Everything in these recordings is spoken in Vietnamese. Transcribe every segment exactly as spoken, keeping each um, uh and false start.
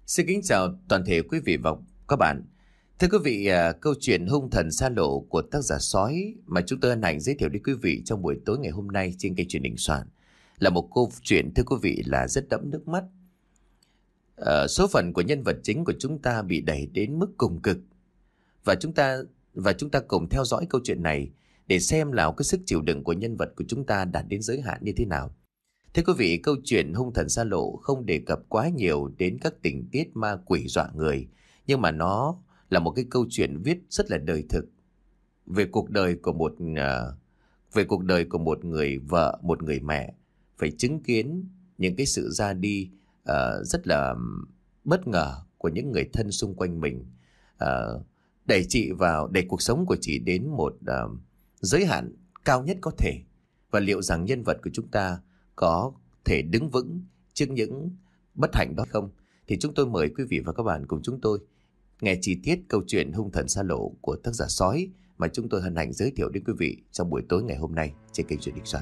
Xin kính chào toàn thể quý vị và các bạn. Thưa quý vị, à, câu chuyện Hung thần xa lộ của tác giả Sói mà chúng tôi hân hạnh giới thiệu đến quý vị trong buổi tối ngày hôm nay trên kênh truyền hình Soạn là một câu chuyện, thưa quý vị, là rất đẫm nước mắt. À, số phận của nhân vật chính của chúng ta bị đẩy đến mức cùng cực, và chúng ta và chúng ta cùng theo dõi câu chuyện này để xem là cái sức chịu đựng của nhân vật của chúng ta đạt đến giới hạn như thế nào. Thưa quý vị, câu chuyện Hung thần xa lộ không đề cập quá nhiều đến các tình tiết ma quỷ dọa người, nhưng mà nó là một cái câu chuyện viết rất là đời thực về cuộc đời của một uh, về cuộc đời của một người vợ, một người mẹ phải chứng kiến những cái sự ra đi uh, rất là bất ngờ của những người thân xung quanh mình, uh, đẩy chị vào đẩy cuộc sống của chị đến một uh, giới hạn cao nhất có thể. Và liệu rằng nhân vật của chúng ta có thể đứng vững trước những bất hạnh đó không? Thì chúng tôi mời quý vị và các bạn cùng chúng tôi nghe chi tiết câu chuyện Hung thần xa lộ của tác giả Sói mà chúng tôi hân hạnh giới thiệu đến quý vị trong buổi tối ngày hôm nay trên kênh truyền hình Soạn.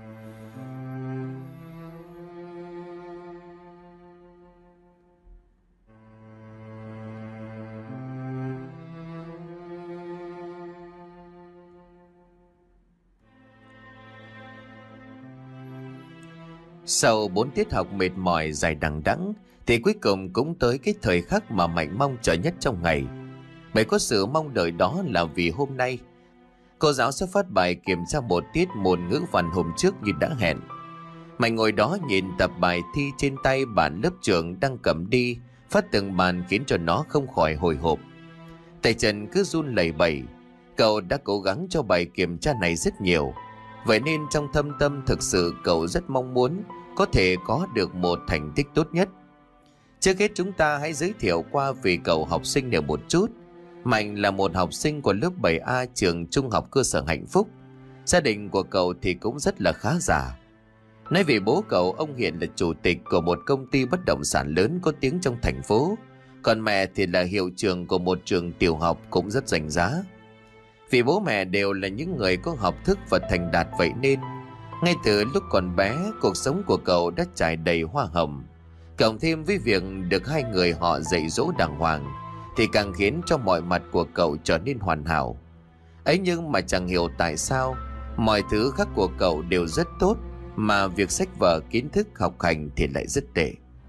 Sau bốn tiết học mệt mỏi dài đằng đẵng thì cuối cùng cũng tới cái thời khắc mà Mạnh mong chờ nhất trong ngày. Bởi có sự mong đợi đó là vì hôm nay cô giáo sẽ phát bài kiểm tra một tiết môn ngữ văn hôm trước như đã hẹn. Mạnh ngồi đó nhìn tập bài thi trên tay bản lớp trưởng đang cầm đi phát từng bàn khiến cho nó không khỏi hồi hộp. Tay chân cứ run lẩy bẩy. Cậu đã cố gắng cho bài kiểm tra này rất nhiều, vậy nên trong thâm tâm thực sự cậu rất mong muốn có thể có được một thành tích tốt nhất. Trước hết chúng ta hãy giới thiệu qua về cậu học sinh này một chút. Mạnh là một học sinh của lớp bảy A trường trung học cơ sở Hạnh Phúc. Gia đình của cậu thì cũng rất là khá giả. Nói về bố cậu, ông hiện là chủ tịch của một công ty bất động sản lớn có tiếng trong thành phố. Còn mẹ thì là hiệu trưởng của một trường tiểu học cũng rất danh giá. Vì bố mẹ đều là những người có học thức và thành đạt, vậy nên ngay từ lúc còn bé, cuộc sống của cậu đã trải đầy hoa hồng. Cộng thêm với việc được hai người họ dạy dỗ đàng hoàng thì càng khiến cho mọi mặt của cậu trở nên hoàn hảo. Ấy nhưng mà chẳng hiểu tại sao mọi thứ khác của cậu đều rất tốt, mà việc sách vở kiến thức học hành thì lại rất tệ.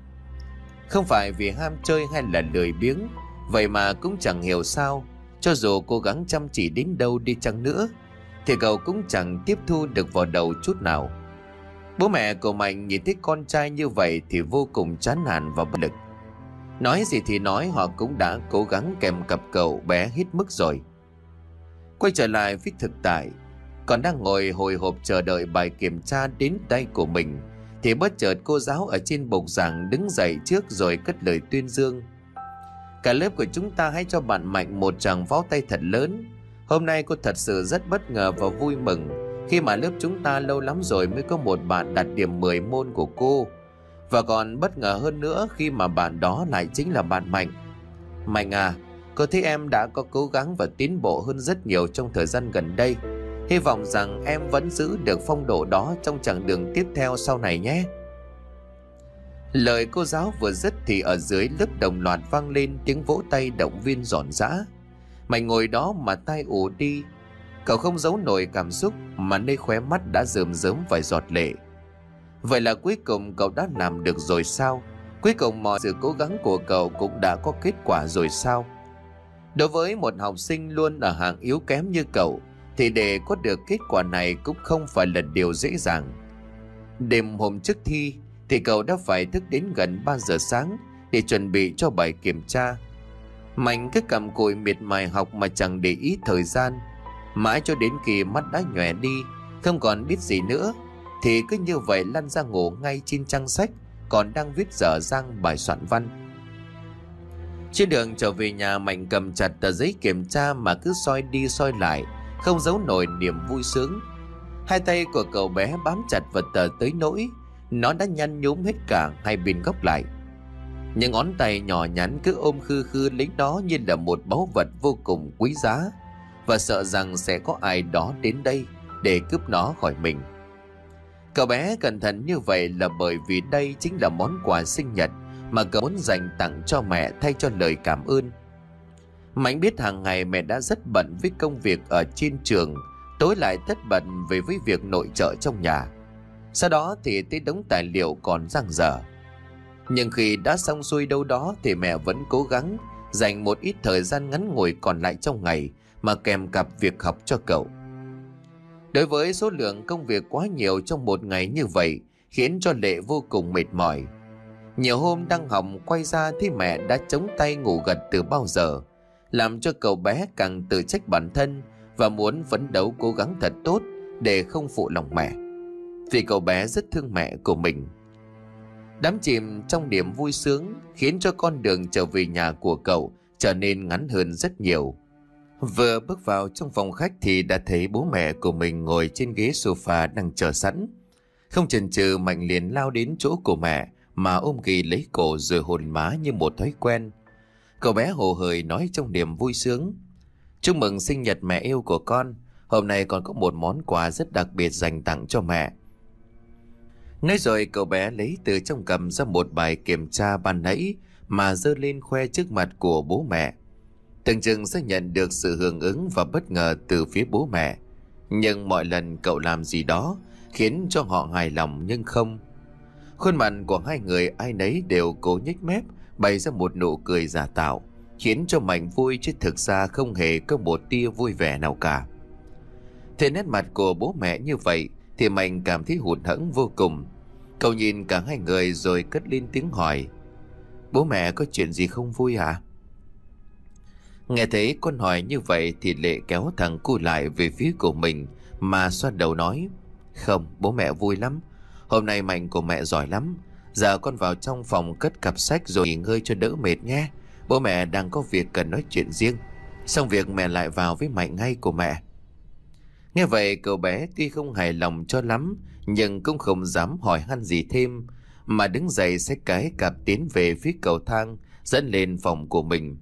Không phải vì ham chơi hay là lười biếng, vậy mà cũng chẳng hiểu sao cho dù cố gắng chăm chỉ đến đâu đi chăng nữa thì cậu cũng chẳng tiếp thu được vào đầu chút nào. Bố mẹ của Mạnh nhìn thấy con trai như vậy thì vô cùng chán nản và bất lực. Nói gì thì nói, họ cũng đã cố gắng kèm cặp cậu bé hết mức rồi. Quay trở lại với thực tại, còn đang ngồi hồi hộp chờ đợi bài kiểm tra đến tay của mình thì bất chợt cô giáo ở trên bục giảng đứng dậy trước rồi cất lời tuyên dương: "Cả lớp của chúng ta hãy cho bạn Mạnh một tràng vỗ tay thật lớn. Hôm nay cô thật sự rất bất ngờ và vui mừng khi mà lớp chúng ta lâu lắm rồi mới có một bạn đạt điểm mười môn của cô. Và còn bất ngờ hơn nữa khi mà bạn đó lại chính là bạn Mạnh. Mạnh à, cô thấy em đã có cố gắng và tiến bộ hơn rất nhiều trong thời gian gần đây. Hy vọng rằng em vẫn giữ được phong độ đó trong chặng đường tiếp theo sau này nhé." Lời cô giáo vừa dứt thì ở dưới lớp đồng loạt vang lên tiếng vỗ tay động viên rộn rã. Mạnh ngồi đó mà tai ù đi. Cậu không giấu nổi cảm xúc mà nơi khóe mắt đã rơm rớm vài giọt lệ. Vậy là cuối cùng cậu đã làm được rồi sao? Cuối cùng mọi sự cố gắng của cậu cũng đã có kết quả rồi sao? Đối với một học sinh luôn ở hạng yếu kém như cậu thì để có được kết quả này cũng không phải là điều dễ dàng. Đêm hôm trước thi thì cậu đã phải thức đến gần ba giờ sáng để chuẩn bị cho bài kiểm tra. Mạnh cứ cặm cụi miệt mài học mà chẳng để ý thời gian. Mãi cho đến khi mắt đã nhòe đi, không còn biết gì nữa, thì cứ như vậy lăn ra ngủ ngay trên trang sách còn đang viết dở dang bài soạn văn. Trên đường trở về nhà, Mạnh cầm chặt tờ giấy kiểm tra mà cứ soi đi soi lại, không giấu nổi niềm vui sướng. Hai tay của cậu bé bám chặt vào tờ tới nỗi nó đã nhăn nhúm hết cả hai bên góc lại. Những ngón tay nhỏ nhắn cứ ôm khư khư lấy đó như là một báu vật vô cùng quý giá, và sợ rằng sẽ có ai đó đến đây để cướp nó khỏi mình. Cậu bé cẩn thận như vậy là bởi vì đây chính là món quà sinh nhật mà cậu muốn dành tặng cho mẹ thay cho lời cảm ơn. Mạnh biết hàng ngày mẹ đã rất bận với công việc ở trên trường, tối lại tất bận về với việc nội trợ trong nhà. Sau đó thì tới đống tài liệu còn dang dở. Nhưng khi đã xong xuôi đâu đó thì mẹ vẫn cố gắng dành một ít thời gian ngắn ngủi còn lại trong ngày mà kèm cặp việc học cho cậu. Đối với số lượng công việc quá nhiều trong một ngày như vậy khiến cho Lệ vô cùng mệt mỏi. Nhiều hôm đang học quay ra thấy mẹ đã chống tay ngủ gật từ bao giờ, làm cho cậu bé càng tự trách bản thân và muốn phấn đấu cố gắng thật tốt để không phụ lòng mẹ, vì cậu bé rất thương mẹ của mình. Đắm chìm trong niềm vui sướng khiến cho con đường trở về nhà của cậu trở nên ngắn hơn rất nhiều. Vừa bước vào trong phòng khách thì đã thấy bố mẹ của mình ngồi trên ghế sofa đang chờ sẵn. Không chần chừ, Mạnh liền lao đến chỗ của mẹ mà ôm ghì lấy cổ rồi hôn má như một thói quen. Cậu bé hồ hởi nói trong niềm vui sướng: "Chúc mừng sinh nhật mẹ yêu của con. Hôm nay con có một món quà rất đặc biệt dành tặng cho mẹ." Nói rồi cậu bé lấy từ trong cầm ra một bài kiểm tra ban nãy mà giơ lên khoe trước mặt của bố mẹ. Tưởng chừng sẽ nhận được sự hưởng ứng và bất ngờ từ phía bố mẹ. Nhưng mọi lần cậu làm gì đó khiến cho họ hài lòng nhưng không. Khuôn mặt của hai người ai nấy đều cố nhếch mép bày ra một nụ cười giả tạo, khiến cho Mạnh vui chứ thực ra không hề có một tia vui vẻ nào cả. Thế nét mặt của bố mẹ như vậy thì Mạnh cảm thấy hụt hẫng vô cùng. Cậu nhìn cả hai người rồi cất lên tiếng hỏi: "Bố mẹ có chuyện gì không vui hả?" Nghe thấy con hỏi như vậy thì Lệ kéo thằng cu lại về phía của mình mà xoa đầu nói: "Không, bố mẹ vui lắm. Hôm nay Mạnh của mẹ giỏi lắm. Giờ con vào trong phòng cất cặp sách rồi nghỉ ngơi cho đỡ mệt nhé. Bố mẹ đang có việc cần nói chuyện riêng. Xong việc mẹ lại vào với Mạnh ngay của mẹ." Nghe vậy cậu bé tuy không hài lòng cho lắm nhưng cũng không dám hỏi han gì thêm, mà đứng dậy xách cái cặp tiến về phía cầu thang dẫn lên phòng của mình.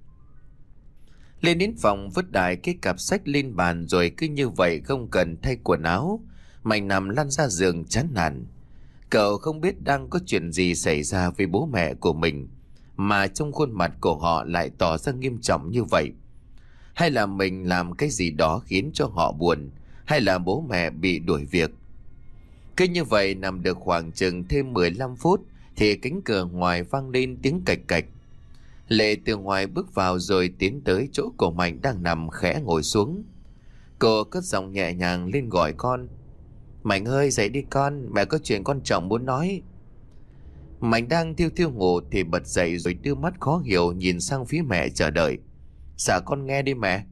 Lên đến phòng vứt đại cái cặp sách lên bàn rồi cứ như vậy không cần thay quần áo, Mạnh nằm lăn ra giường chán nản. Cậu không biết đang có chuyện gì xảy ra với bố mẹ của mình mà trong khuôn mặt của họ lại tỏ ra nghiêm trọng như vậy. Hay là mình làm cái gì đó khiến cho họ buồn, hay là bố mẹ bị đuổi việc. Cứ như vậy nằm được khoảng chừng thêm mười lăm phút thì cánh cửa ngoài vang lên tiếng cạch cạch. Lệ từ ngoài bước vào rồi tiến tới chỗ của Mạnh đang nằm khẽ ngồi xuống. Cô cất giọng nhẹ nhàng lên gọi con: "Mạnh ơi, dậy đi con, mẹ có chuyện quan trọng muốn nói." Mạnh đang thiêu thiêu ngủ thì bật dậy rồi đưa mắt khó hiểu nhìn sang phía mẹ chờ đợi. "Dạ con nghe đi mẹ."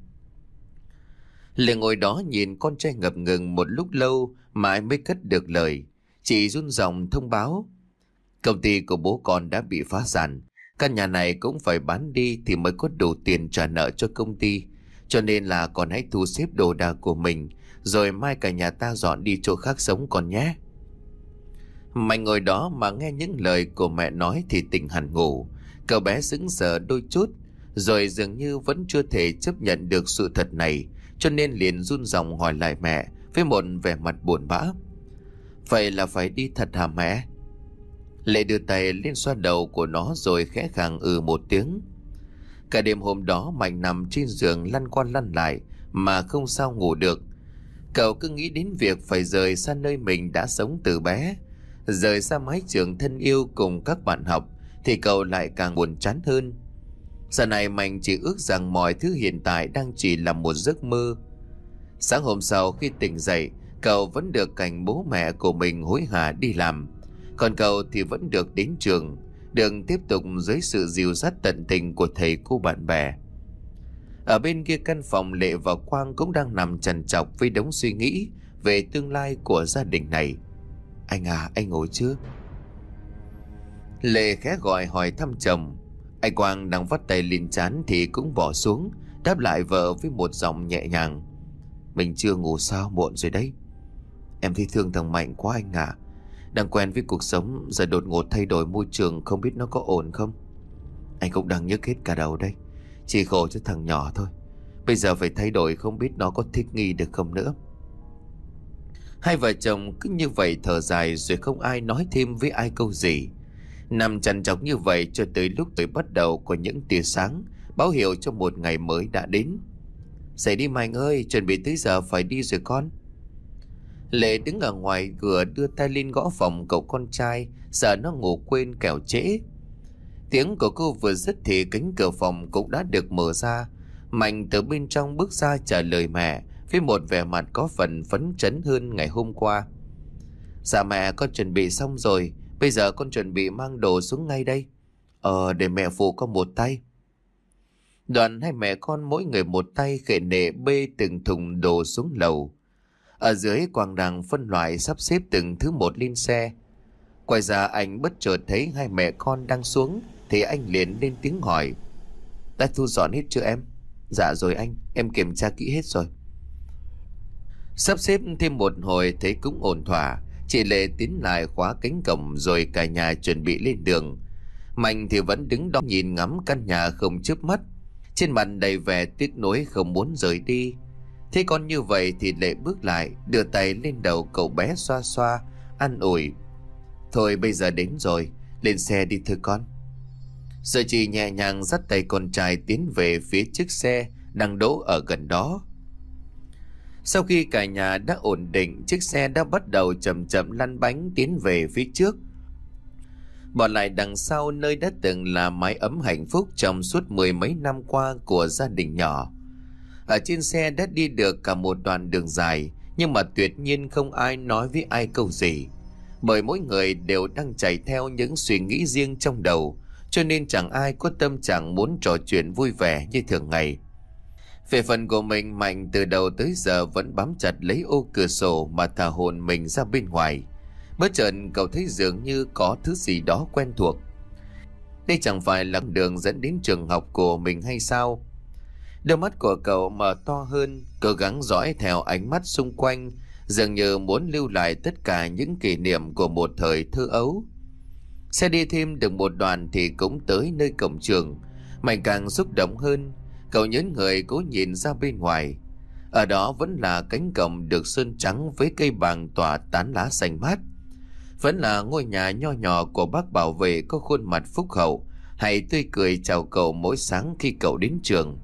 Lệ ngồi đó nhìn con trai ngập ngừng một lúc lâu mà mới cất được lời. Chị run giọng thông báo: "Công ty của bố con đã bị phá sản. Căn nhà này cũng phải bán đi thì mới có đủ tiền trả nợ cho công ty. Cho nên là con hãy thu xếp đồ đạc của mình, rồi mai cả nhà ta dọn đi chỗ khác sống con nhé." Mạnh ngồi đó mà nghe những lời của mẹ nói thì tỉnh hẳn ngủ. Cậu bé sững sờ đôi chút, rồi dường như vẫn chưa thể chấp nhận được sự thật này, cho nên liền run giọng hỏi lại mẹ với một vẻ mặt buồn bã: "Vậy là phải đi thật hả mẹ?" Lệ đưa tay lên xoa đầu của nó rồi khẽ khàng ừ một tiếng. Cả đêm hôm đó Mạnh nằm trên giường lăn qua lăn lại mà không sao ngủ được. Cậu cứ nghĩ đến việc phải rời xa nơi mình đã sống từ bé, rời xa mái trường thân yêu cùng các bạn học, thì cậu lại càng buồn chán hơn. Giờ này Mạnh chỉ ước rằng mọi thứ hiện tại đang chỉ là một giấc mơ. Sáng hôm sau khi tỉnh dậy, cậu vẫn được cảnh bố mẹ của mình hối hả đi làm, còn cậu thì vẫn được đến trường, được tiếp tục dưới sự dìu dắt tận tình của thầy cô bạn bè. Ở bên kia căn phòng, Lệ và Quang cũng đang nằm trằn trọc với đống suy nghĩ về tương lai của gia đình này. "Anh à, anh ngồi chưa?" Lệ khẽ gọi hỏi thăm chồng. Anh Quang đang vắt tay lên trán thì cũng bỏ xuống, đáp lại vợ với một giọng nhẹ nhàng: "Mình chưa ngủ sao, muộn rồi đấy. Em thấy thương thằng Mạnh quá anh à. Đang quen với cuộc sống, giờ đột ngột thay đổi môi trường, không biết nó có ổn không. Anh cũng đang nhức hết cả đầu đây. Chỉ khổ cho thằng nhỏ thôi. Bây giờ phải thay đổi, không biết nó có thích nghi được không nữa." Hai vợ chồng cứ như vậy thở dài rồi không ai nói thêm với ai câu gì. Nằm trằn trọc như vậy cho tới lúc trời bắt đầu có những tia sáng, báo hiệu cho một ngày mới đã đến. Dậy đi Mạnh ơi, chuẩn bị tới giờ phải đi rồi con. Lệ đứng ở ngoài cửa đưa tay lên gõ phòng cậu con trai, sợ nó ngủ quên kẻo trễ. Tiếng của cô vừa dứt thì cánh cửa phòng cũng đã được mở ra. Mạnh từ bên trong bước ra trả lời mẹ với một vẻ mặt có phần phấn chấn hơn ngày hôm qua. Dạ mẹ, con chuẩn bị xong rồi, bây giờ con chuẩn bị mang đồ xuống ngay đây. Ờ, để mẹ phụ con một tay. Đoàn hai mẹ con mỗi người một tay khệ nệ bê từng thùng đồ xuống lầu. Ở dưới Quang đang phân loại sắp xếp từng thứ một lên xe. Quay ra anh bất chợt thấy hai mẹ con đang xuống thì anh liền lên tiếng hỏi. Đã thu dọn hết chưa em? Dạ rồi anh, em kiểm tra kỹ hết rồi. Sắp xếp thêm một hồi thấy cũng ổn thỏa. Chị Lệ tiến lại khóa cánh cổng rồi cả nhà chuẩn bị lên đường. Mạnh thì vẫn đứng đó nhìn ngắm căn nhà không chớp mắt, trên mặt đầy vẻ tiếc nuối không muốn rời đi. Thế con như vậy thì Lệ bước lại, đưa tay lên đầu cậu bé xoa xoa, an ủi. Thôi bây giờ đến rồi, lên xe đi thưa con. Rồi chị nhẹ nhàng dắt tay con trai tiến về phía chiếc xe đang đỗ ở gần đó. Sau khi cả nhà đã ổn định, chiếc xe đã bắt đầu chậm chậm lăn bánh tiến về phía trước. Bỏ lại đằng sau nơi đã từng là mái ấm hạnh phúc trong suốt mười mấy năm qua của gia đình nhỏ. Ở trên xe đã đi được cả một đoạn đường dài, nhưng mà tuyệt nhiên không ai nói với ai câu gì. Bởi mỗi người đều đang chạy theo những suy nghĩ riêng trong đầu, cho nên chẳng ai có tâm trạng muốn trò chuyện vui vẻ như thường ngày. Về phần của mình, Mạnh từ đầu tới giờ vẫn bám chặt lấy ô cửa sổ mà thả hồn mình ra bên ngoài. Bất chợt cậu thấy dường như có thứ gì đó quen thuộc. Đây chẳng phải là đường dẫn đến trường học của mình hay sao? Đôi mắt của cậu mở to hơn, cố gắng dõi theo ánh mắt xung quanh, dường như muốn lưu lại tất cả những kỷ niệm của một thời thơ ấu. Xe đi thêm được một đoạn thì cũng tới nơi cổng trường. Mạnh càng xúc động hơn, cậu nhớn người cố nhìn ra bên ngoài. Ở đó vẫn là cánh cổng được sơn trắng với cây bàng tỏa tán lá xanh mát. Vẫn là ngôi nhà nho nhỏ của bác bảo vệ có khuôn mặt phúc hậu, hay tươi cười chào cậu mỗi sáng khi cậu đến trường.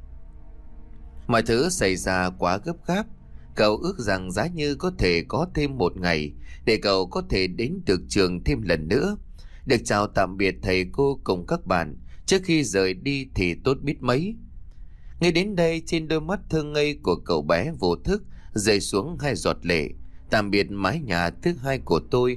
Mọi thứ xảy ra quá gấp gáp. Cậu ước rằng giá như có thể có thêm một ngày để cậu có thể đến được trường thêm lần nữa, được chào tạm biệt thầy cô cùng các bạn trước khi rời đi thì tốt biết mấy. Ngay đến đây, trên đôi mắt thơ ngây của cậu bé vô thức rơi xuống hai giọt lệ. Tạm biệt mái nhà thứ hai của tôi.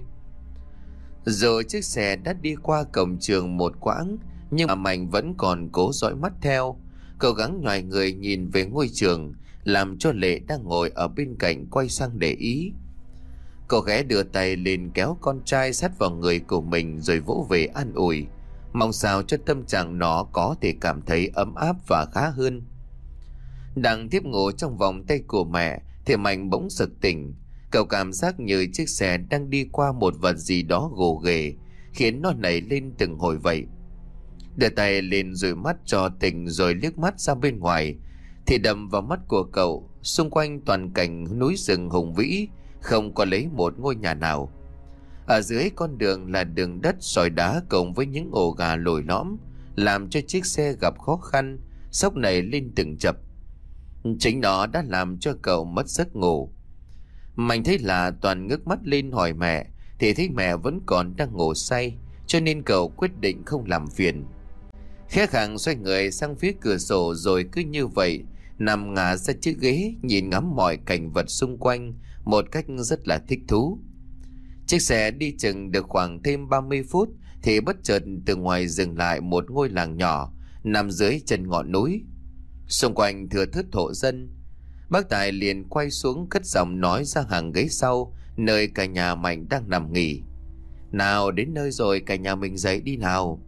Rồi chiếc xe đã đi qua cổng trường một quãng, nhưng mà Mạnh vẫn còn cố dõi mắt theo, cố gắng nhòi người nhìn về ngôi trường, làm cho Lệ đang ngồi ở bên cạnh quay sang để ý. Cậu ghé đưa tay lên kéo con trai sát vào người của mình rồi vỗ về an ủi, mong sao cho tâm trạng nó có thể cảm thấy ấm áp và khá hơn. Đang tiếp ngủ trong vòng tay của mẹ thì Mạnh bỗng sực tỉnh. Cậu cảm giác như chiếc xe đang đi qua một vật gì đó gồ ghề, khiến nó nảy lên từng hồi vậy. Đưa tay lên dụi mắt cho tỉnh rồi liếc mắt ra bên ngoài thì đầm vào mắt của cậu, xung quanh toàn cảnh núi rừng hùng vĩ, không có lấy một ngôi nhà nào. Ở dưới con đường là đường đất sỏi đá cộng với những ổ gà lồi lõm, làm cho chiếc xe gặp khó khăn, sóc nảy lên từng chập. Chính nó đã làm cho cậu mất giấc ngủ. Mạnh thấy là toàn ngước mắt lên hỏi mẹ thì thấy mẹ vẫn còn đang ngủ say, cho nên cậu quyết định không làm phiền. Khẽ khàng xoay người sang phía cửa sổ rồi cứ như vậy nằm ngả ra chiếc ghế, nhìn ngắm mọi cảnh vật xung quanh một cách rất là thích thú. Chiếc xe đi chừng được khoảng thêm ba mươi phút thì bất chợt từ ngoài dừng lại một ngôi làng nhỏ nằm dưới chân ngọn núi. Xung quanh thưa thớt thổ dân. Bác Tài liền quay xuống cất giọng nói ra hàng ghế sau, nơi cả nhà Mạnh đang nằm nghỉ. Nào, đến nơi rồi, cả nhà mình dậy đi nào.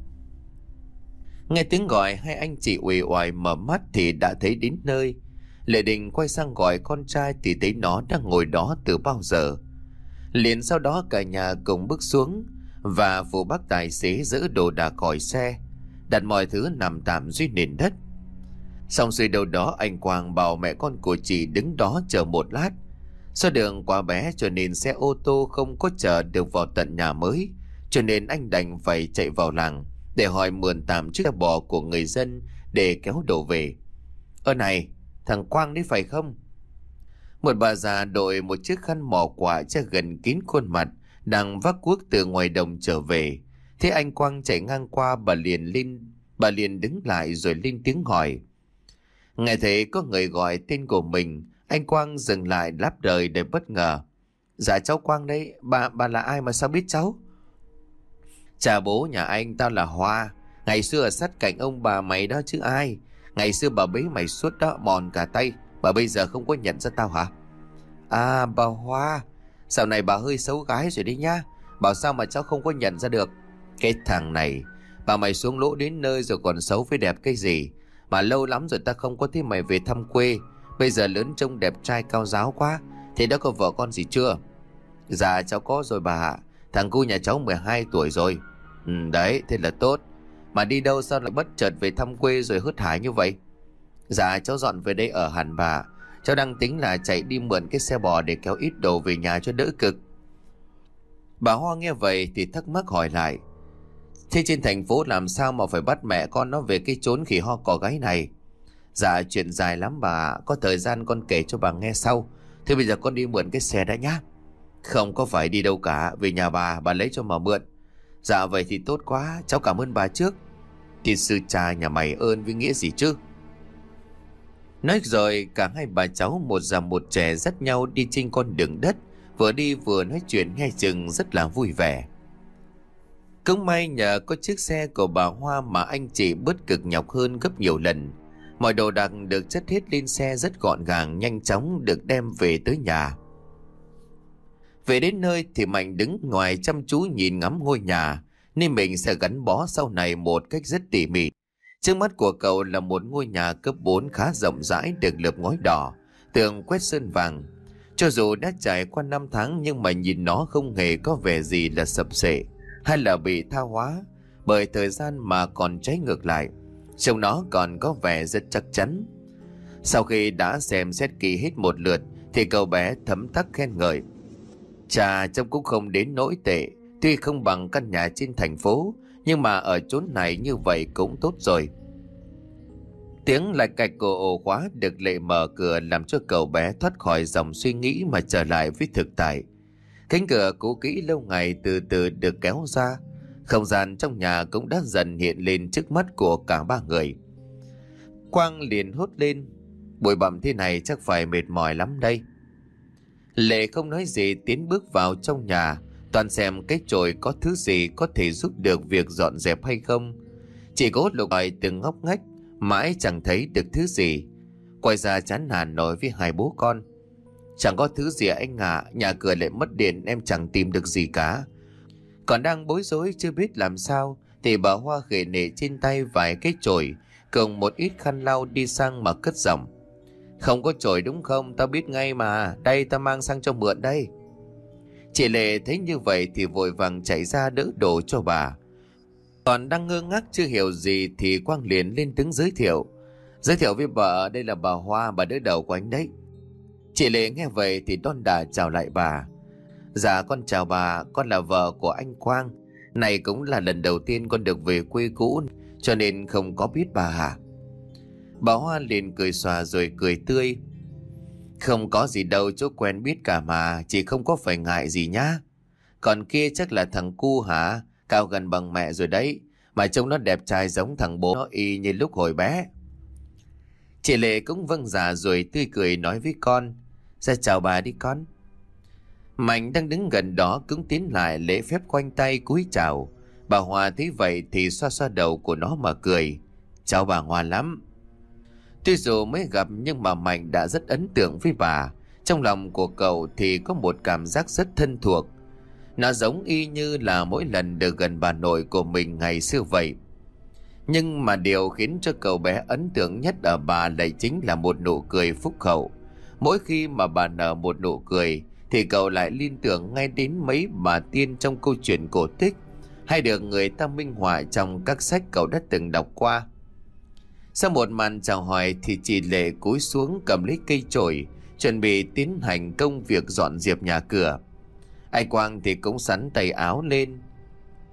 Nghe tiếng gọi, hai anh chị uể oải mở mắt thì đã thấy đến nơi. Lệ Đình quay sang gọi con trai thì thấy nó đang ngồi đó từ bao giờ. Liền sau đó cả nhà cùng bước xuống và phụ bác tài xế dỡ đồ đạc khỏi xe, đặt mọi thứ nằm tạm dưới nền đất. Xong xuôi đâu đó, anh Quang bảo mẹ con của chị đứng đó chờ một lát. Do đường quá bé cho nên xe ô tô không có chờ được vào tận nhà mới, cho nên anh đành phải chạy vào làng để hỏi mượn tạm chiếc xe bò của người dân để kéo đồ về. Ơ này, thằng Quang đấy phải không? Một bà già đội một chiếc khăn mỏ quả che gần kín khuôn mặt, đang vác cuốc từ ngoài đồng trở về. Thế anh Quang chạy ngang qua, bà liền lên bà liền đứng lại rồi lên tiếng hỏi. Nghe thấy có người gọi tên của mình, anh Quang dừng lại đáp lời để bất ngờ. Dạ cháu Quang đấy, bà bà là ai mà sao biết cháu? Chà bố nhà anh, tao là Hoa, ngày xưa ở sát cạnh ông bà mày đó chứ ai. Ngày xưa bà bế mày suốt đó, mòn cả tay, bà bây giờ không có nhận ra tao hả? À bà Hoa, dạo này bà hơi xấu gái rồi đấy nhá. Bảo sao mà cháu không có nhận ra được. Cái thằng này, bà mày xuống lỗ đến nơi rồi còn xấu với đẹp cái gì. Mà lâu lắm rồi ta không có thấy mày về thăm quê. Bây giờ lớn trông đẹp trai cao ráo quá. Thế đã có vợ con gì chưa? Dạ cháu có rồi bà ạ. Thằng cu nhà cháu mười hai tuổi rồi. Ừ đấy, thế là tốt. Mà đi đâu sao lại bất chợt về thăm quê rồi hớt hải như vậy? Dạ cháu dọn về đây ở hẳn bà. Cháu đang tính là chạy đi mượn cái xe bò để kéo ít đồ về nhà cho đỡ cực. Bà Hoa nghe vậy thì thắc mắc hỏi lại. Thế trên thành phố làm sao mà phải bắt mẹ con nó về cái chốn khỉ ho cò gáy này? Dạ chuyện dài lắm bà, có thời gian con kể cho bà nghe sau. Thế bây giờ con đi mượn cái xe đã nhá. Không có phải đi đâu cả, về nhà bà, bà lấy cho mà mượn. Dạ vậy thì tốt quá, cháu cảm ơn bà trước. Thì sư cha nhà mày ơn với nghĩa gì chứ? Nói rồi cả hai bà cháu một già một trẻ dắt nhau đi trên con đường đất, vừa đi vừa nói chuyện nghe chừng rất là vui vẻ. Cũng may nhờ có chiếc xe của bà Hoa mà anh chị bớt cực nhọc hơn gấp nhiều lần. Mọi đồ đạc được chất hết lên xe rất gọn gàng, nhanh chóng được đem về tới nhà. Về đến nơi thì Mạnh đứng ngoài chăm chú nhìn ngắm ngôi nhà, nên mình sẽ gắn bó sau này một cách rất tỉ mỉ. Trước mắt của cậu là một ngôi nhà cấp bốn khá rộng rãi, được lợp ngói đỏ, tường quét sơn vàng. Cho dù đã trải qua năm tháng nhưng mà nhìn nó không hề có vẻ gì là sập xệ hay là bị tha hóa bởi thời gian, mà còn trái ngược lại, trông nó còn có vẻ rất chắc chắn. Sau khi đã xem xét kỹ hết một lượt thì cậu bé thấm thắc khen ngợi. Chà, trông cũng không đến nỗi tệ, tuy không bằng căn nhà trên thành phố, nhưng mà ở chốn này như vậy cũng tốt rồi. Tiếng lạch cạch của ổ khóa được Lệ mở cửa làm cho cậu bé thoát khỏi dòng suy nghĩ mà trở lại với thực tại. Cánh cửa cũ kỹ lâu ngày từ từ được kéo ra, không gian trong nhà cũng đã dần hiện lên trước mắt của cả ba người. Quang liền hốt lên, bụi bặm thế này chắc phải mệt mỏi lắm đây. Lệ không nói gì tiến bước vào trong nhà, toàn xem cái chổi có thứ gì có thể giúp được việc dọn dẹp hay không. Chỉ có lục hỏi từng ngóc ngách, mãi chẳng thấy được thứ gì. Quay ra chán nản nói với hai bố con. Chẳng có thứ gì anh ạ, nhà cửa lại mất điện, em chẳng tìm được gì cả. Còn đang bối rối chưa biết làm sao thì bà Hoa khề nệ trên tay vài cái chổi cùng một ít khăn lau đi sang mà cất giọng. Không có chổi đúng không? Tao biết ngay mà, đây tao mang sang cho mượn đây. Chị Lệ thấy như vậy thì vội vàng chạy ra đỡ đồ cho bà. Còn đang ngơ ngác chưa hiểu gì thì Quang liền lên tiếng giới thiệu. Giới thiệu với bà, đây là bà Hoa, bà đỡ đầu của anh đấy. Chị Lệ nghe vậy thì đon đả chào lại bà. Dạ con chào bà, con là vợ của anh Quang. Này cũng là lần đầu tiên con được về quê cũ, cho nên không có biết bà hả? Bà Hoa liền cười xòa rồi cười tươi. Không có gì đâu, chỗ quen biết cả mà, chị không có phải ngại gì nhá. Còn kia chắc là thằng cu hả? Cao gần bằng mẹ rồi đấy, mà trông nó đẹp trai giống thằng bố nó y như lúc hồi bé. Chị Lệ cũng vâng dạ rồi tươi cười nói với con. Ra chào bà đi con. Mạnh đang đứng gần đó cũng tiến lại lễ phép khoanh tay cúi chào. Bà Hoa thấy vậy thì xoa xoa đầu của nó mà cười. Chào bà Hoa lắm. Tuy dù mới gặp nhưng mà Mạnh đã rất ấn tượng với bà. Trong lòng của cậu thì có một cảm giác rất thân thuộc. Nó giống y như là mỗi lần được gần bà nội của mình ngày xưa vậy. Nhưng mà điều khiến cho cậu bé ấn tượng nhất ở bà lại chính là một nụ cười phúc hậu. Mỗi khi mà bà nở một nụ cười thì cậu lại liên tưởng ngay đến mấy bà tiên trong câu chuyện cổ tích, hay được người ta minh họa trong các sách cậu đã từng đọc qua. Sau một màn chào hỏi thì chị Lệ cúi xuống cầm lấy cây chổi, chuẩn bị tiến hành công việc dọn dẹp nhà cửa. Anh Quang thì cũng sắn tay áo lên.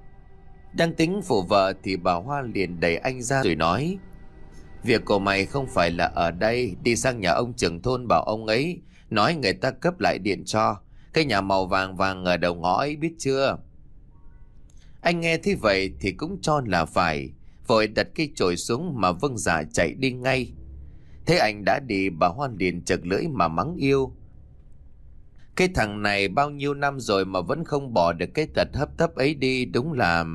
Đang tính phụ vợ thì bà Hoa liền đẩy anh ra rồi nói: Việc của mày không phải là ở đây, đi sang nhà ông trưởng thôn bảo ông ấy nói người ta cấp lại điện cho. Cái nhà màu vàng vàng ở đầu ngõ ấy, biết chưa? Anh nghe thế vậy thì cũng cho là phải, vội đặt cây chổi xuống mà vâng dạ chạy đi ngay. Thế anh đã đi, bà Hoa liền chật lưỡi mà mắng yêu: Cái thằng này bao nhiêu năm rồi mà vẫn không bỏ được cái tật hấp tấp ấy đi, đúng là...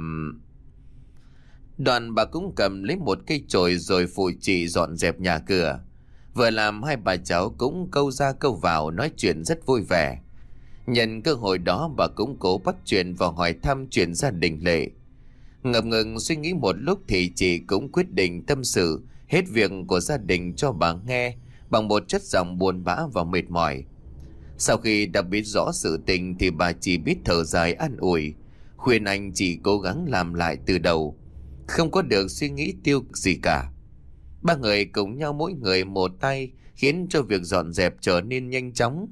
Đoàn bà cũng cầm lấy một cây chổi rồi phụ chị dọn dẹp nhà cửa. Vừa làm hai bà cháu cũng câu ra câu vào nói chuyện rất vui vẻ. Nhân cơ hội đó bà cũng cố bắt chuyện và hỏi thăm chuyện gia đình Lệ. Ngập ngừng suy nghĩ một lúc thì chị cũng quyết định tâm sự hết việc của gia đình cho bà nghe bằng một chất giọng buồn bã và mệt mỏi. Sau khi đã biết rõ sự tình thì bà chỉ biết thở dài an ủi, khuyên anh chỉ cố gắng làm lại từ đầu, không có được suy nghĩ tiêu cực gì cả. Ba người cùng nhau mỗi người một tay khiến cho việc dọn dẹp trở nên nhanh chóng.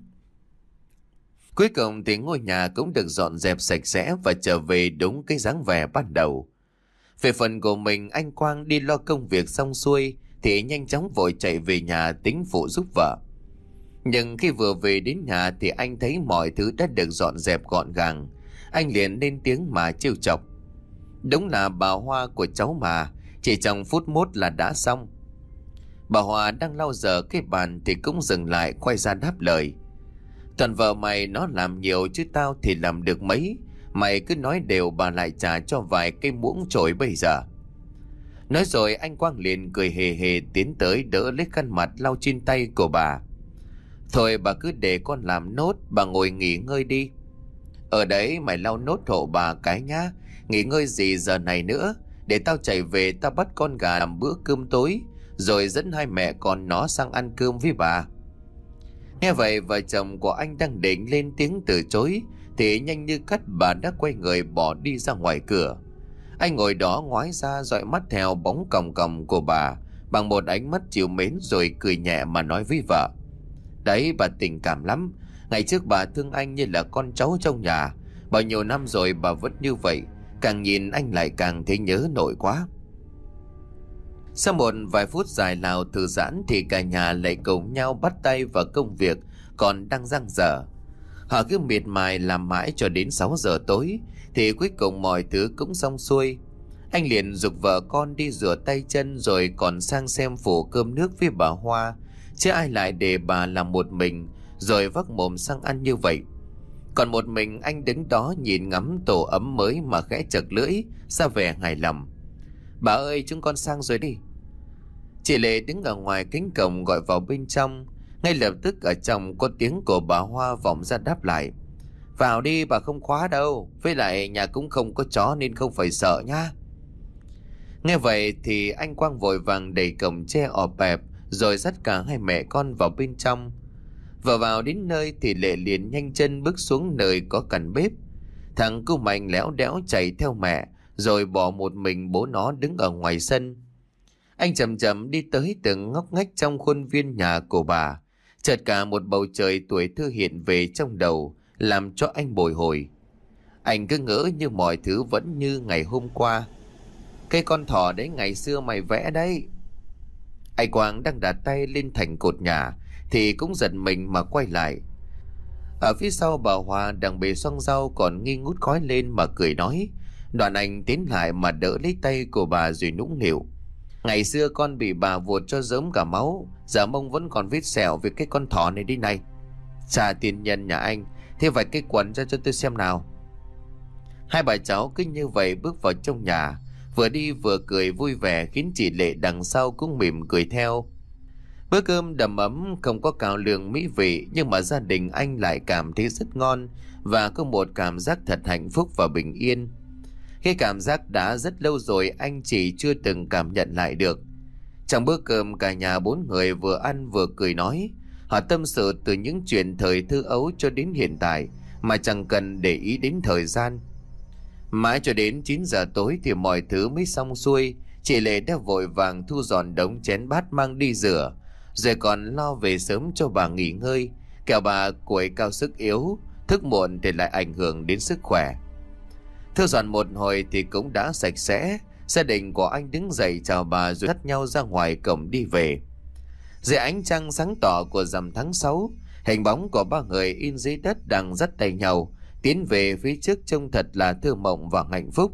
Cuối cùng thì ngôi nhà cũng được dọn dẹp sạch sẽ và trở về đúng cái dáng vẻ ban đầu. Về phần của mình, anh Quang đi lo công việc xong xuôi thì nhanh chóng vội chạy về nhà tính phụ giúp vợ. Nhưng khi vừa về đến nhà thì anh thấy mọi thứ đã được dọn dẹp gọn gàng. Anh liền lên tiếng mà trêu chọc: Đúng là bà Hoa của cháu mà, chỉ trong phút mốt là đã xong. Bà Hoa đang lau dở cái bàn thì cũng dừng lại quay ra đáp lời: Toàn vợ mày nó làm nhiều chứ tao thì làm được mấy. Mày cứ nói đều bà lại trả cho vài cây muỗng chổi bây giờ. Nói rồi anh Quang liền cười hề hề tiến tới đỡ lấy khăn mặt lau trên tay của bà. Thôi bà cứ để con làm nốt, bà ngồi nghỉ ngơi đi. Ở đấy mày lau nốt hộ bà cái nhá. Nghỉ ngơi gì giờ này nữa, để tao chạy về tao bắt con gà làm bữa cơm tối, rồi dẫn hai mẹ con nó sang ăn cơm với bà. Nghe vậy vợ chồng của anh đang định lên tiếng từ chối thì nhanh như cắt bà đã quay người bỏ đi ra ngoài cửa. Anh ngồi đó ngoái ra dõi mắt theo bóng còng còng của bà bằng một ánh mắt trìu mến rồi cười nhẹ mà nói với vợ: Đấy, bà tình cảm lắm. Ngày trước bà thương anh như là con cháu trong nhà. Bao nhiêu năm rồi bà vẫn như vậy. Càng nhìn anh lại càng thấy nhớ nội quá. Sau một vài phút dài lào thư giãn thì cả nhà lại cùng nhau bắt tay vào công việc còn đang dang dở. Họ cứ miệt mài làm mãi cho đến sáu giờ tối thì cuối cùng mọi thứ cũng xong xuôi. Anh liền giục vợ con đi rửa tay chân rồi còn sang xem phủ cơm nước với bà Hoa, chứ ai lại để bà làm một mình rồi vác mồm sang ăn như vậy. Còn một mình anh đứng đó nhìn ngắm tổ ấm mới mà khẽ chật lưỡi ra vẻ hài lòng. Bà ơi, chúng con sang rồi đi. Chị Lệ đứng ở ngoài cánh cổng gọi vào bên trong. Ngay lập tức ở trong có tiếng của bà Hoa vọng ra đáp lại: Vào đi, bà không khóa đâu. Với lại nhà cũng không có chó nên không phải sợ nhá. Nghe vậy thì anh Quang vội vàng đẩy cổng tre ọp ẹp rồi dắt cả hai mẹ con vào bên trong. Vừa vào đến nơi thì Lệ liền nhanh chân bước xuống nơi có căn bếp. Thằng cu Mạnh léo đéo chạy theo mẹ rồi bỏ một mình bố nó đứng ở ngoài sân. Anh chậm chậm đi tới từng ngóc ngách trong khuôn viên nhà của bà. Chợt cả một bầu trời tuổi thơ hiện về trong đầu làm cho anh bồi hồi. Anh cứ ngỡ như mọi thứ vẫn như ngày hôm qua. Cây con thỏ đấy ngày xưa mày vẽ đấy. Anh Quang đang đặt tay lên thành cột nhà thì cũng giật mình mà quay lại. Ở phía sau bà Hoa đang bề xoong rau còn nghi ngút khói lên mà cười nói. Đoạn anh tiến lại mà đỡ lấy tay của bà rồi nũng nịu: Ngày xưa con bị bà vuột cho rớm cả máu, giờ mông vẫn còn vết sẹo vì cái con thỏ này đi này. Chà, tiền nhân nhà anh, thế vài cái quần ra cho tôi xem nào. Hai bà cháu cứ như vậy bước vào trong nhà, vừa đi vừa cười vui vẻ khiến chị Lệ đằng sau cũng mỉm cười theo. Bữa cơm đầm ấm không có cao lương mỹ vị nhưng mà gia đình anh lại cảm thấy rất ngon và có một cảm giác thật hạnh phúc và bình yên. Cái cảm giác đã rất lâu rồi anh chỉ chưa từng cảm nhận lại được. Trong bữa cơm cả nhà bốn người vừa ăn vừa cười nói. Họ tâm sự từ những chuyện thời thơ ấu cho đến hiện tại mà chẳng cần để ý đến thời gian. Mãi cho đến chín giờ tối thì mọi thứ mới xong xuôi. Chị Lệ đã vội vàng thu dọn đống chén bát mang đi rửa, rồi còn lo về sớm cho bà nghỉ ngơi, kẻo bà tuổi cao sức yếu, thức muộn thì lại ảnh hưởng đến sức khỏe. Thu dọn một hồi thì cũng đã sạch sẽ. Gia đình của anh đứng dậy chào bà rồi dắt nhau ra ngoài cổng đi về. Dưới ánh trăng sáng tỏ của rằm tháng sáu, hình bóng của ba người in dưới đất đang dắt tay nhau tiến về phía trước trông thật là thơ mộng và hạnh phúc.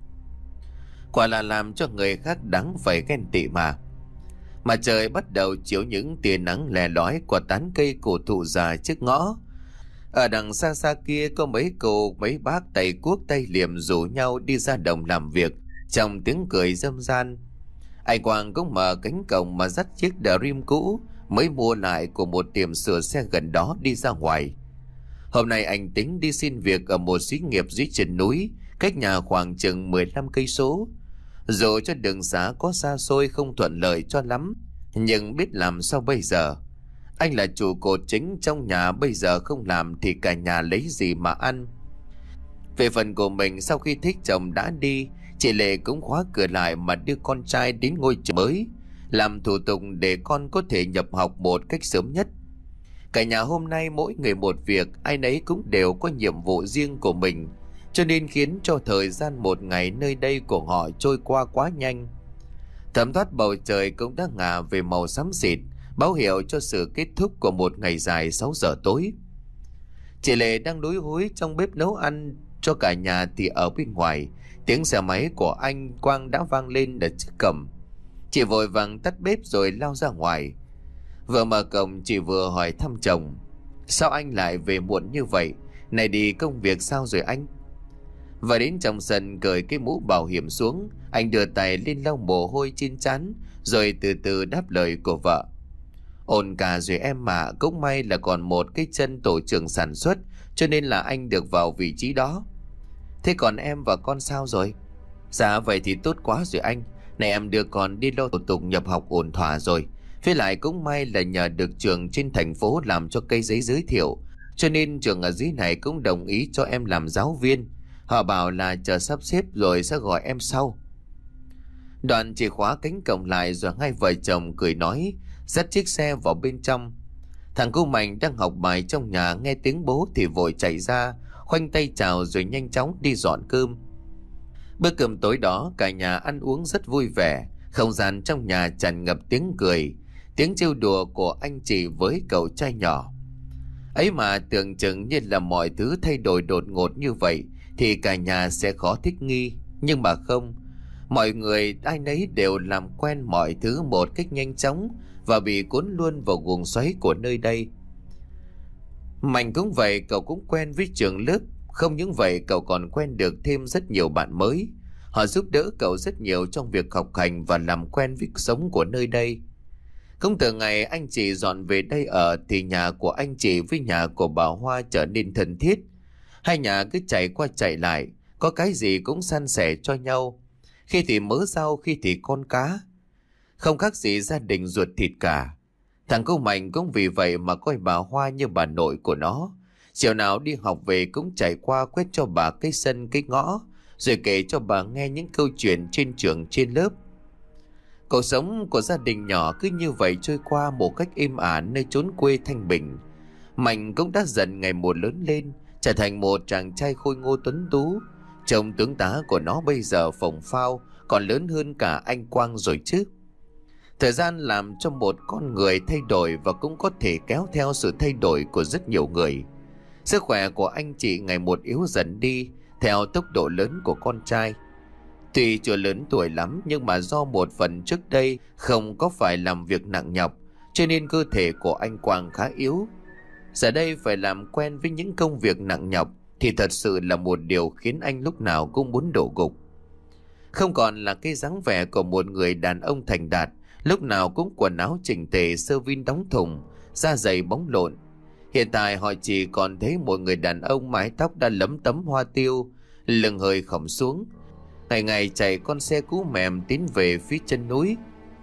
Quả là làm cho người khác đáng phải ghen tị mà. Mà trời bắt đầu chiếu những tia nắng lè lói qua tán cây cổ thụ già trước ngõ. Ở đằng xa xa kia có mấy cô mấy bác tay cuốc tay liềm rủ nhau đi ra đồng làm việc trong tiếng cười râm ran. Anh Quang cũng mở cánh cổng mà dắt chiếc Dream cũ mới mua lại của một tiệm sửa xe gần đó đi ra ngoài. Hôm nay anh tính đi xin việc ở một xí nghiệp dưới chân núi, cách nhà khoảng chừng mười lăm cây số. Dù cho đường xá có xa xôi không thuận lợi cho lắm, nhưng biết làm sao bây giờ. Anh là trụ cột chính trong nhà, bây giờ không làm thì cả nhà lấy gì mà ăn. Về phần của mình, sau khi thích chồng đã đi, chị Lệ cũng khóa cửa lại mà đưa con trai đến ngôi trường mới, làm thủ tục để con có thể nhập học một cách sớm nhất. Cả nhà hôm nay mỗi người một việc, ai nấy cũng đều có nhiệm vụ riêng của mình, cho nên khiến cho thời gian một ngày nơi đây của họ trôi qua quá nhanh. Thấm thoát bầu trời cũng đã ngả về màu xám xịt, báo hiệu cho sự kết thúc của một ngày dài sáu giờ tối. Chị Lệ đang lúi húi trong bếp nấu ăn cho cả nhà thì ở bên ngoài, tiếng xe máy của anh Quang đã vang lên ở trước cổng. Chị vội vàng tắt bếp rồi lao ra ngoài. Vừa mở cổng chị vừa hỏi thăm chồng: "Sao anh lại về muộn như vậy? Này đi công việc sao rồi anh?" Và đến trong sân cởi cái mũ bảo hiểm xuống, anh đưa tay lên lau mồ hôi trên trán rồi từ từ đáp lời của vợ: "Ổn cả rồi em mà, cũng may là còn một cái chân tổ trưởng sản xuất, cho nên là anh được vào vị trí đó. Thế còn em và con sao rồi?" "Dạ vậy thì tốt quá rồi anh. Này em đưa con đi lo thủ tục nhập học ổn thỏa rồi. Với lại cũng may là nhờ được trường trên thành phố làm cho cây giấy giới thiệu, cho nên trường ở dưới này cũng đồng ý cho em làm giáo viên. Họ bảo là chờ sắp xếp rồi sẽ gọi em sau." Đoạn chỉ khóa cánh cổng lại rồi hai vợ chồng cười nói, dắt chiếc xe vào bên trong. Thằng cu Mạnh đang học bài trong nhà nghe tiếng bố thì vội chạy ra, khoanh tay chào rồi nhanh chóng đi dọn cơm. Bữa cơm tối đó cả nhà ăn uống rất vui vẻ, không gian trong nhà tràn ngập tiếng cười, tiếng trêu đùa của anh chị với cậu trai nhỏ. Ấy mà tưởng chừng như là mọi thứ thay đổi đột ngột như vậy thì cả nhà sẽ khó thích nghi, nhưng mà không. Mọi người ai nấy đều làm quen mọi thứ một cách nhanh chóng và bị cuốn luôn vào guồng xoáy của nơi đây. Mạnh cũng vậy, cậu cũng quen với trường lớp. Không những vậy, cậu còn quen được thêm rất nhiều bạn mới. Họ giúp đỡ cậu rất nhiều trong việc học hành và làm quen với cuộc sống của nơi đây. Cũng từ ngày anh chị dọn về đây ở thì nhà của anh chị với nhà của bà Hoa trở nên thân thiết. Hai nhà cứ chạy qua chạy lại, có cái gì cũng san sẻ cho nhau. Khi thì mớ rau, khi thì con cá. Không khác gì gia đình ruột thịt cả. Thằng cô Mạnh cũng vì vậy mà coi bà Hoa như bà nội của nó. Chiều nào đi học về cũng chạy qua quét cho bà cái sân cái ngõ, rồi kể cho bà nghe những câu chuyện trên trường trên lớp. Cuộc sống của gia đình nhỏ cứ như vậy trôi qua một cách êm ả nơi chốn quê thanh bình. Mạnh cũng đã dần ngày một lớn lên, trở thành một chàng trai khôi ngô tuấn tú. Trông tướng tá của nó bây giờ phồng phao, còn lớn hơn cả anh Quang rồi chứ. Thời gian làm cho một con người thay đổi và cũng có thể kéo theo sự thay đổi của rất nhiều người. Sức khỏe của anh chị ngày một yếu dần đi theo tốc độ lớn của con trai. Tuy chưa lớn tuổi lắm nhưng mà do một phần trước đây không có phải làm việc nặng nhọc, cho nên cơ thể của anh Quang khá yếu. Giờ đây phải làm quen với những công việc nặng nhọc thì thật sự là một điều khiến anh lúc nào cũng muốn đổ gục. Không còn là cái dáng vẻ của một người đàn ông thành đạt, lúc nào cũng quần áo chỉnh tề, sơ vin đóng thùng, da dày bóng lộn. Hiện tại họ chỉ còn thấy một người đàn ông mái tóc đã lấm tấm hoa tiêu, lưng hơi khom xuống, ngày ngày chạy con xe cũ mềm tiến về phía chân núi.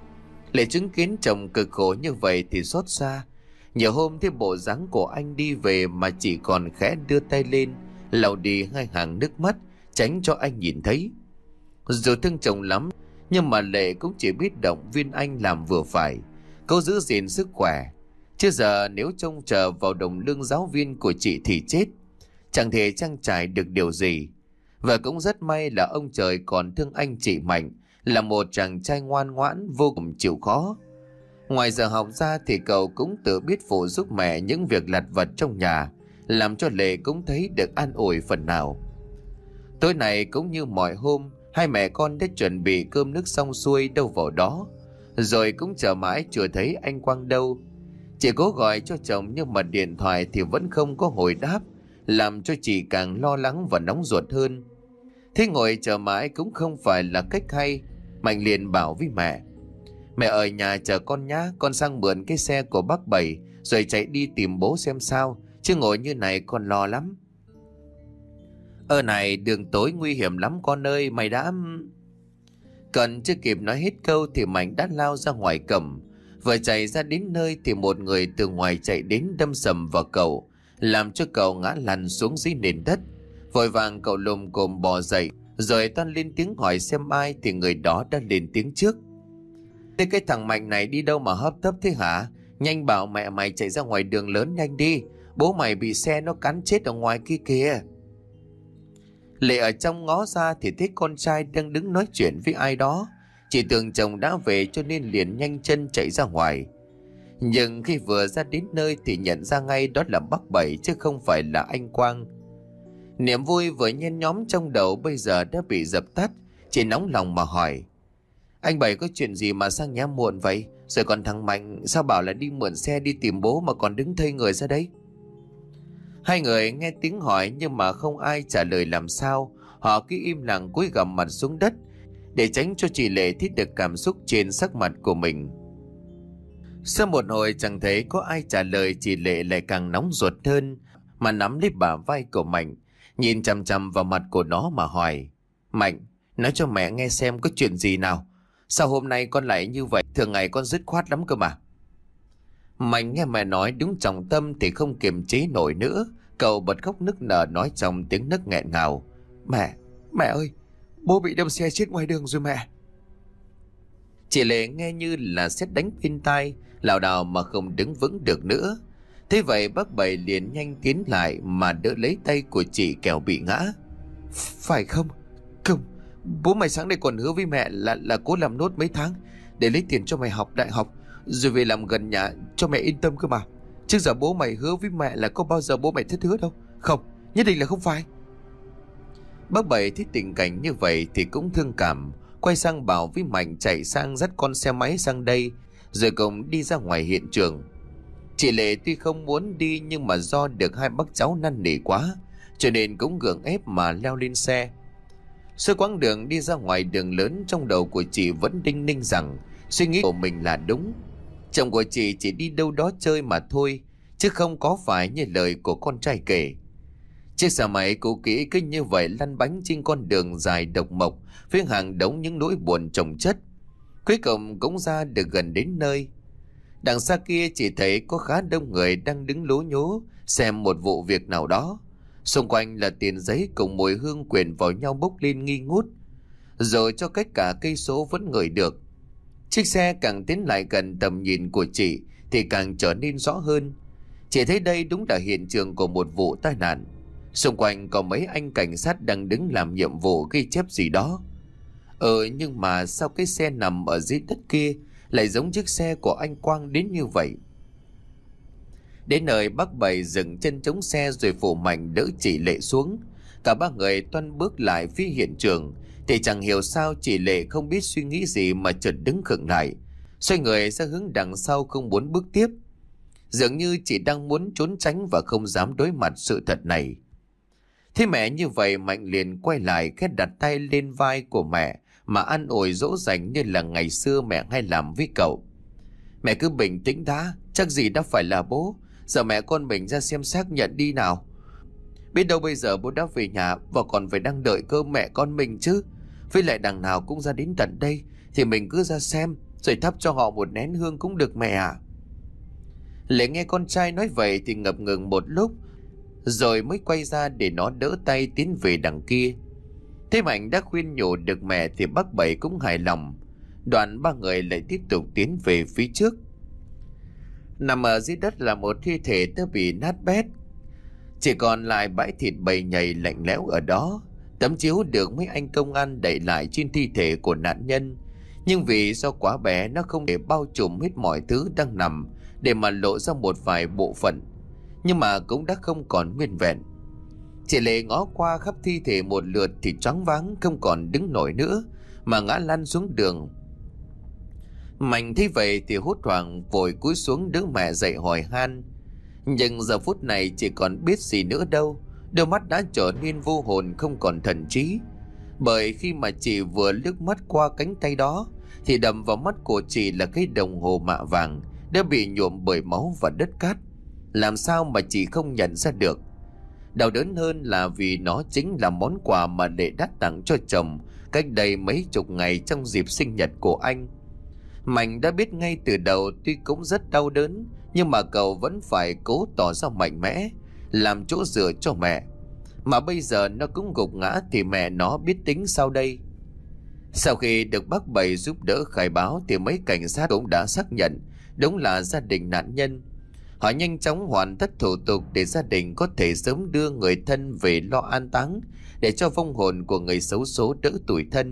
Để chứng kiến chồng cực khổ như vậy thì xót xa. Nhiều hôm thấy bộ dáng của anh đi về mà chỉ còn khẽ đưa tay lên lau đi hai hàng nước mắt, tránh cho anh nhìn thấy. Dù thương chồng lắm nhưng mà Lệ cũng chỉ biết động viên anh làm vừa phải, cố giữ gìn sức khỏe. Chứ giờ nếu trông chờ vào đồng lương giáo viên của chị thì chết, chẳng thể trang trải được điều gì. Và cũng rất may là ông trời còn thương anh chị Mạnh, là một chàng trai ngoan ngoãn vô cùng chịu khó. Ngoài giờ học ra thì cậu cũng tự biết phụ giúp mẹ những việc lặt vặt trong nhà, làm cho Lệ cũng thấy được an ủi phần nào. Tối nay cũng như mọi hôm, hai mẹ con đã chuẩn bị cơm nước xong xuôi đâu vào đó, rồi cũng chờ mãi chưa thấy anh Quang đâu. Chị cố gọi cho chồng nhưng mà điện thoại thì vẫn không có hồi đáp, làm cho chị càng lo lắng và nóng ruột hơn. Thế ngồi chờ mãi cũng không phải là cách hay. Mạnh liền bảo với mẹ: Mẹ ở nhà chờ con nhá, con sang mượn cái xe của bác Bảy rồi chạy đi tìm bố xem sao, chứ ngồi như này con lo lắm. Ở này đường tối nguy hiểm lắm con ơi, mày đã... Cần chưa kịp nói hết câu thì Mạnh đã lao ra ngoài cổng. Vừa chạy ra đến nơi thì một người từ ngoài chạy đến đâm sầm vào cậu, làm cho cậu ngã lăn xuống dưới nền đất. Vội vàng cậu lồm cồm bò dậy, rồi toan lên tiếng hỏi xem ai thì người đó đã lên tiếng trước. Thế cái thằng Mạnh này đi đâu mà hấp tấp thế hả? Nhanh bảo mẹ mày chạy ra ngoài đường lớn nhanh đi, bố mày bị xe nó cắn chết ở ngoài kia kìa. Lệ ở trong ngó ra thì thấy con trai đang đứng nói chuyện với ai đó. Chị tưởng chồng đã về cho nên liền nhanh chân chạy ra ngoài. Nhưng khi vừa ra đến nơi thì nhận ra ngay đó là bác Bảy chứ không phải là anh Quang. Niềm vui vừa nhen nhóm trong đầu bây giờ đã bị dập tắt. Chị nóng lòng mà hỏi: Anh Bảy có chuyện gì mà sang nhà muộn vậy? Rồi còn thằng Mạnh sao bảo là đi mượn xe đi tìm bố mà còn đứng thây người ra đấy? Hai người nghe tiếng hỏi nhưng mà không ai trả lời làm sao. Họ cứ im lặng cúi gằm mặt xuống đất để tránh cho chị Lệ thấy được cảm xúc trên sắc mặt của mình. Sau một hồi chẳng thấy có ai trả lời, chị Lệ lại càng nóng ruột hơn, mà nắm lấy bả vai của Mạnh, nhìn chằm chằm vào mặt của nó mà hỏi: Mạnh, nói cho mẹ nghe xem có chuyện gì nào? Sao hôm nay con lại như vậy? Thường ngày con dứt khoát lắm cơ mà. Mạnh nghe mẹ nói đúng trọng tâm thì không kiềm chế nổi nữa. Cậu bật khóc nức nở nói trong tiếng nấc nghẹn ngào: Mẹ, mẹ ơi, bố bị đâm xe chết ngoài đường rồi mẹ. Chị Lệ nghe như là sét đánh bên tai, lảo đảo mà không đứng vững được nữa. Thế vậy bác Bảy liền nhanh tiến lại mà đỡ lấy tay của chị kẻo bị ngã. Phải không? Không, bố mày sáng nay còn hứa với mẹ là là cố làm nốt mấy tháng để lấy tiền cho mày học đại học, rồi về làm gần nhà cho mẹ yên tâm cơ mà. Trước giờ bố mày hứa với mẹ là có bao giờ bố mày thất hứa đâu. Không, nhất định là không phải. Bác Bảy thấy tình cảnh như vậy thì cũng thương cảm, quay sang bảo với Mạnh chạy sang dắt con xe máy sang đây, rồi cùng đi ra ngoài hiện trường. Chị Lệ tuy không muốn đi nhưng mà do được hai bác cháu năn nỉ quá, cho nên cũng gượng ép mà leo lên xe. Suốt quãng đường đi ra ngoài đường lớn, trong đầu của chị vẫn đinh ninh rằng suy nghĩ của mình là đúng. Chồng của chị chỉ đi đâu đó chơi mà thôi, chứ không có phải như lời của con trai kể. Chiếc xe máy cũ kỹ cứ như vậy lăn bánh trên con đường dài độc mộc với hàng đống những nỗi buồn chồng chất. Cuối cùng cũng ra được gần đến nơi. Đằng xa kia chỉ thấy có khá đông người đang đứng lố nhố xem một vụ việc nào đó. Xung quanh là tiền giấy cùng mùi hương quyện vào nhau bốc lên nghi ngút, rồi cho cách cả cây số vẫn ngửi được. Chiếc xe càng tiến lại gần tầm nhìn của chị thì càng trở nên rõ hơn. Chị thấy đây đúng là hiện trường của một vụ tai nạn. Xung quanh có mấy anh cảnh sát đang đứng làm nhiệm vụ ghi chép gì đó. Ừ, nhưng mà sao cái xe nằm ở dưới đất kia lại giống chiếc xe của anh Quang đến như vậy? Đến nơi bác Bảy dừng chân chống xe rồi phụ Mạnh đỡ chị Lệ xuống. Cả ba người toan bước lại phía hiện trường thì chẳng hiểu sao chị Lệ không biết suy nghĩ gì mà chợt đứng khựng lại, xoay người ra hướng đằng sau không muốn bước tiếp. Dường như chị đang muốn trốn tránh và không dám đối mặt sự thật này. Thế mẹ như vậy, Mạnh liền quay lại khẽ đặt tay lên vai của mẹ mà an ủi dỗ dành như là ngày xưa mẹ hay làm với cậu. Mẹ cứ bình tĩnh đã, chắc gì đã phải là bố. Giờ mẹ con mình ra xem xác nhận đi nào. Biết đâu bây giờ bố đã về nhà và còn phải đang đợi cơ mẹ con mình chứ. Với lại đằng nào cũng ra đến tận đây thì mình cứ ra xem rồi thắp cho họ một nén hương cũng được mẹ ạ. Lệ nghe con trai nói vậy thì ngập ngừng một lúc, rồi mới quay ra để nó đỡ tay tiến về đằng kia. Thế Mạnh đã khuyên nhủ được mẹ thì bác Bảy cũng hài lòng. Đoạn ba người lại tiếp tục tiến về phía trước. Nằm ở dưới đất là một thi thể đã bị nát bét, chỉ còn lại bãi thịt bầy nhầy lạnh lẽo ở đó. Tấm chiếu được mấy anh công an đậy lại trên thi thể của nạn nhân, nhưng vì do quá bé nó không thể bao trùm hết mọi thứ đang nằm, để mà lộ ra một vài bộ phận, nhưng mà cũng đã không còn nguyên vẹn. Chị Lệ ngó qua khắp thi thể một lượt thì choáng váng, không còn đứng nổi nữa mà ngã lăn xuống đường. Mạnh thấy vậy thì hốt hoảng vội cúi xuống đỡ mẹ dậy hỏi han, nhưng giờ phút này chị còn biết gì nữa đâu, đôi mắt đã trở nên vô hồn, không còn thần trí. Bởi khi mà chị vừa liếc mắt qua cánh tay đó thì đầm vào mắt của chị là cái đồng hồ mạ vàng đã bị nhuộm bởi máu và đất cát. Làm sao mà chị không nhận ra được? Đau đớn hơn là vì nó chính là món quà mà Lệ đã tặng cho chồng cách đây mấy chục ngày trong dịp sinh nhật của anh. Mạnh đã biết ngay từ đầu tuy cũng rất đau đớn, nhưng mà cậu vẫn phải cố tỏ ra mạnh mẽ, làm chỗ dựa cho mẹ. Mà bây giờ nó cũng gục ngã thì mẹ nó biết tính sao đây? Sau khi được bác Bảy giúp đỡ khai báo thì mấy cảnh sát cũng đã xác nhận đúng là gia đình nạn nhân. Họ nhanh chóng hoàn tất thủ tục để gia đình có thể sớm đưa người thân về lo an táng, để cho vong hồn của người xấu số đỡ tủi thân.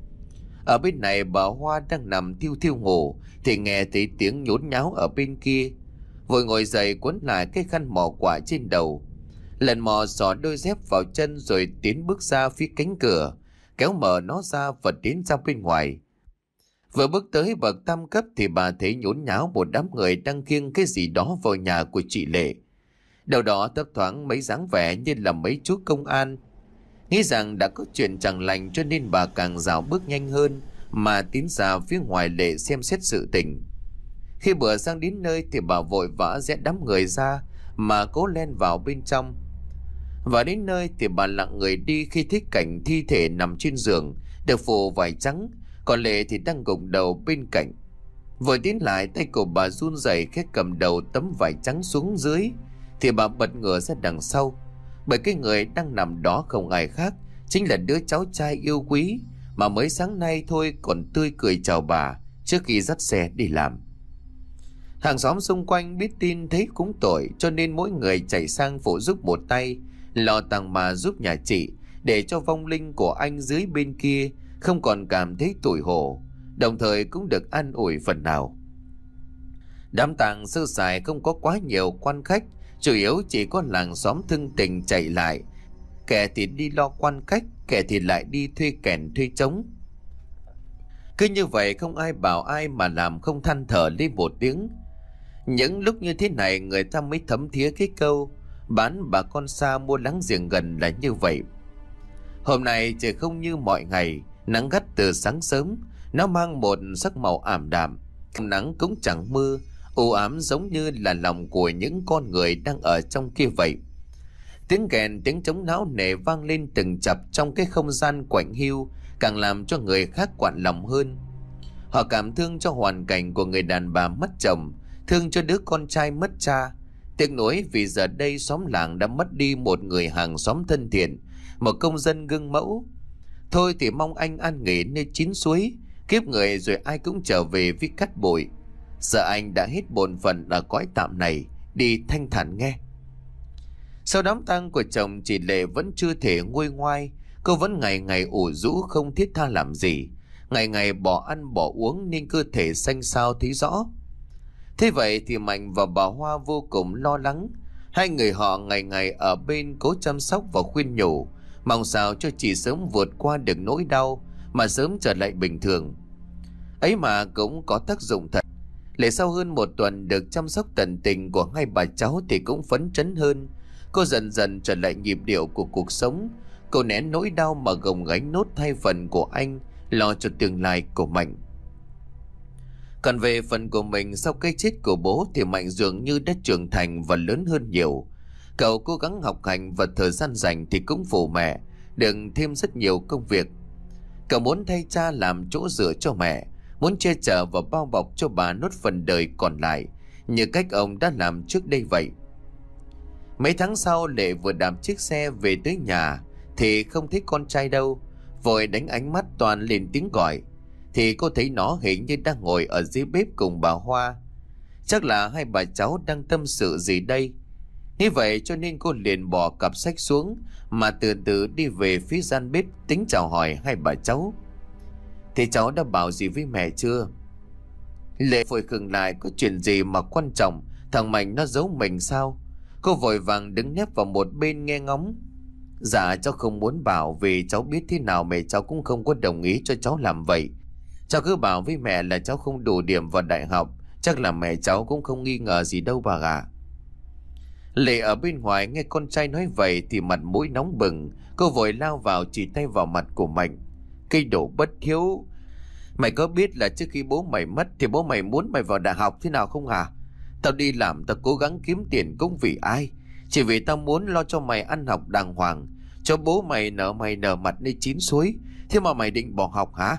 Ở bên này bà Hoa đang nằm thiêu thiêu ngủ thì nghe thấy tiếng nhốn nháo ở bên kia, vội ngồi dậy quấn lại cái khăn mỏ quả trên đầu, lần mò xỏ đôi dép vào chân rồi tiến bước ra phía cánh cửa, kéo mở nó ra và tiến ra bên ngoài. Vừa bước tới bậc tam cấp thì bà thấy nhốn nháo một đám người đang khiêng cái gì đó vào nhà của chị Lệ. Đầu đó thấp thoáng mấy dáng vẻ như là mấy chú công an. Nghĩ rằng đã có chuyện chẳng lành cho nên bà càng rảo bước nhanh hơn mà tiến ra phía ngoài Lệ xem xét sự tình. Khi vừa sang đến nơi thì bà vội vã rẽ đám người ra mà cố len vào bên trong. Và đến nơi thì bà lặng người đi khi thấy cảnh thi thể nằm trên giường được phủ vải trắng, còn Lệ thì đang gục đầu bên cạnh. Vừa tiến lại, tay của bà run rẩy khẽ cầm đầu tấm vải trắng xuống dưới thì bà bật ngửa ra đằng sau, bởi cái người đang nằm đó không ai khác chính là đứa cháu trai yêu quý mà mới sáng nay thôi còn tươi cười chào bà trước khi dắt xe đi làm. Hàng xóm xung quanh biết tin thấy cũng tội, cho nên mỗi người chạy sang phụ giúp một tay, lo tang mà giúp nhà chị, để cho vong linh của anh dưới bên kia không còn cảm thấy tủi hổ, đồng thời cũng được an ủi phần nào. Đám tang sơ sài không có quá nhiều quan khách, chủ yếu chỉ có làng xóm thân tình chạy lại, kẻ thì đi lo quan cách, kẻ thì lại đi thuê kèn thuê trống. Cứ như vậy không ai bảo ai mà làm không than thở lên một tiếng. Những lúc như thế này người ta mới thấm thía cái câu bán bà con xa mua láng giềng gần là như vậy. Hôm nay trời không như mọi ngày, nắng gắt từ sáng sớm, nó mang một sắc màu ảm đạm, nắng cũng chẳng mưa, u ám giống như là lòng của những con người đang ở trong kia vậy. Tiếng kèn, tiếng trống náo nề vang lên từng chập trong cái không gian quạnh hiu, càng làm cho người khác quặn lòng hơn. Họ cảm thương cho hoàn cảnh của người đàn bà mất chồng, thương cho đứa con trai mất cha, tiếc nuối vì giờ đây xóm làng đã mất đi một người hàng xóm thân thiện, một công dân gương mẫu. Thôi thì mong anh an nghỉ nơi chín suối, kiếp người rồi ai cũng trở về với cát bụi. Giờ anh đã hết bổn phận ở cõi tạm này, đi thanh thản nghe. Sau đám tang của chồng, chị Lệ vẫn chưa thể nguôi ngoai. Cô vẫn ngày ngày ủ rũ không thiết tha làm gì, ngày ngày bỏ ăn bỏ uống nên cơ thể xanh xao thấy rõ. Thế vậy thì Mạnh và bà Hoa vô cùng lo lắng. Hai người họ ngày ngày ở bên cố chăm sóc và khuyên nhủ, mong sao cho chị sớm vượt qua được nỗi đau mà sớm trở lại bình thường. Ấy mà cũng có tác dụng thật. Lệ sau hơn một tuần được chăm sóc tận tình của hai bà cháu thì cũng phấn chấn hơn. Cô dần dần trở lại nhịp điệu của cuộc sống. Cô nén nỗi đau mà gồng gánh nốt thay phần của anh, lo cho tương lai của Mạnh. Còn về phần của mình, sau cái chết của bố thì Mạnh dường như đã trưởng thành và lớn hơn nhiều. Cậu cố gắng học hành và thời gian rảnh thì cũng phụ mẹ, được thêm rất nhiều công việc. Cậu muốn thay cha làm chỗ dựa cho mẹ, muốn che chở và bao bọc cho bà nốt phần đời còn lại, như cách ông đã làm trước đây vậy. Mấy tháng sau, Lệ vừa đạp chiếc xe về tới nhà thì không thấy con trai đâu. Vội đánh ánh mắt toàn lên tiếng gọi thì cô thấy nó hình như đang ngồi ở dưới bếp cùng bà Hoa. Chắc là hai bà cháu đang tâm sự gì đây. Như vậy cho nên cô liền bỏ cặp sách xuống mà từ từ đi về phía gian bếp, tính chào hỏi hai bà cháu. Thế cháu đã bảo gì với mẹ chưa? Lệ vội khựng lại, có chuyện gì mà quan trọng, thằng Mạnh nó giấu mình sao? Cô vội vàng đứng nép vào một bên nghe ngóng. Dạ cháu không muốn bảo, vì cháu biết thế nào mẹ cháu cũng không có đồng ý cho cháu làm vậy. Cháu cứ bảo với mẹ là cháu không đủ điểm vào đại học, chắc là mẹ cháu cũng không nghi ngờ gì đâu bà ạ. Lệ ở bên ngoài nghe con trai nói vậy thì mặt mũi nóng bừng. Cô vội lao vào chỉ tay vào mặt của Mạnh. Cây đồ bất hiếu, mày có biết là trước khi bố mày mất thì bố mày muốn mày vào đại học thế nào không hả? Tao đi làm, tao cố gắng kiếm tiền cũng vì ai? Chỉ vì tao muốn lo cho mày ăn học đàng hoàng, cho bố mày nở mày nở mặt nơi chín suối. Thế mà mày định bỏ học hả?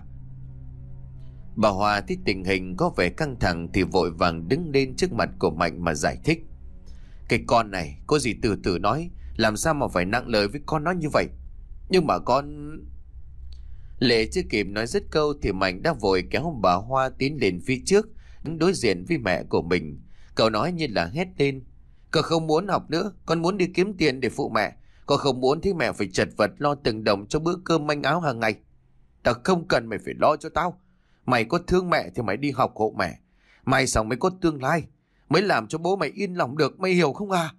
Bà Hòa thấy tình hình có vẻ căng thẳng thì vội vàng đứng lên trước mặt của Mạnh mà giải thích. Cái con này có gì từ từ nói, làm sao mà phải nặng lời với con nó như vậy? Nhưng mà con... Lệ chưa kịp nói dứt câu thì Mạnh đã vội kéo bà Hoa tiến lên phía trước, đứng đối diện với mẹ của mình. Cậu nói như là hét lên. Con không muốn học nữa, con muốn đi kiếm tiền để phụ mẹ. Con không muốn thấy mẹ phải chật vật lo từng đồng cho bữa cơm manh áo hàng ngày. Tao không cần mày phải lo cho tao. Mày có thương mẹ thì mày đi học hộ mẹ. Mày xong mới có tương lai, mới làm cho bố mày yên lòng được, mày hiểu không à?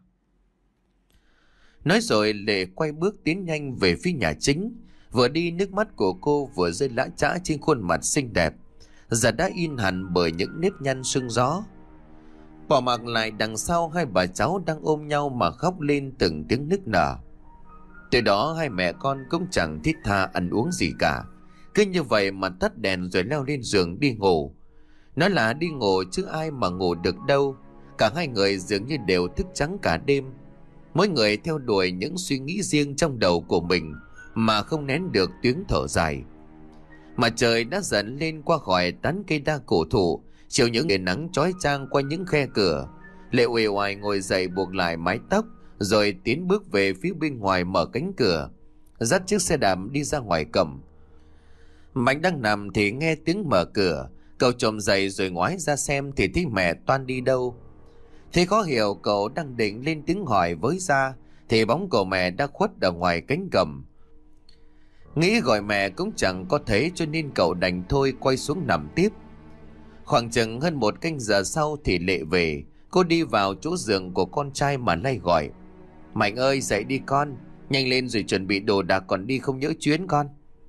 Nói rồi Lệ quay bước tiến nhanh về phía nhà chính. Vừa đi nước mắt của cô vừa rơi lã chã trên khuôn mặt xinh đẹp, giờ đã in hẳn bởi những nếp nhăn sương gió. Bỏ mặc lại đằng sau hai bà cháu đang ôm nhau mà khóc lên từng tiếng nức nở. Từ đó hai mẹ con cũng chẳng thiết tha ăn uống gì cả, cứ như vậy mà tắt đèn rồi leo lên giường đi ngủ. Nói là đi ngủ chứ ai mà ngủ được đâu. Cả hai người dường như đều thức trắng cả đêm, mỗi người theo đuổi những suy nghĩ riêng trong đầu của mình mà không nén được tiếng thở dài. Mà trời đã dần lên qua khỏi tán cây đa cổ thụ, chiều những tia nắng chói chang qua những khe cửa. Lệ uể oải ngồi dậy buộc lại mái tóc rồi tiến bước về phía bên ngoài mở cánh cửa, dắt chiếc xe đạp đi ra ngoài cổng. Mạnh đang nằm thì nghe tiếng mở cửa, cậu trồm dậy rồi ngoái ra xem thì thấy mẹ toan đi đâu. Thế khó hiểu, cậu đang định lên tiếng hỏi với ra thì bóng của mẹ đã khuất ở ngoài cánh cổng. Nghĩ gọi mẹ cũng chẳng có thấy cho nên cậu đành thôi quay xuống nằm tiếp. Khoảng chừng hơn một canh giờ sau thì Lệ về. Cô đi vào chỗ giường của con trai mà lay gọi. Mạnh ơi, dậy đi con, nhanh lên rồi chuẩn bị đồ đạc còn đi không nhỡ chuyến con.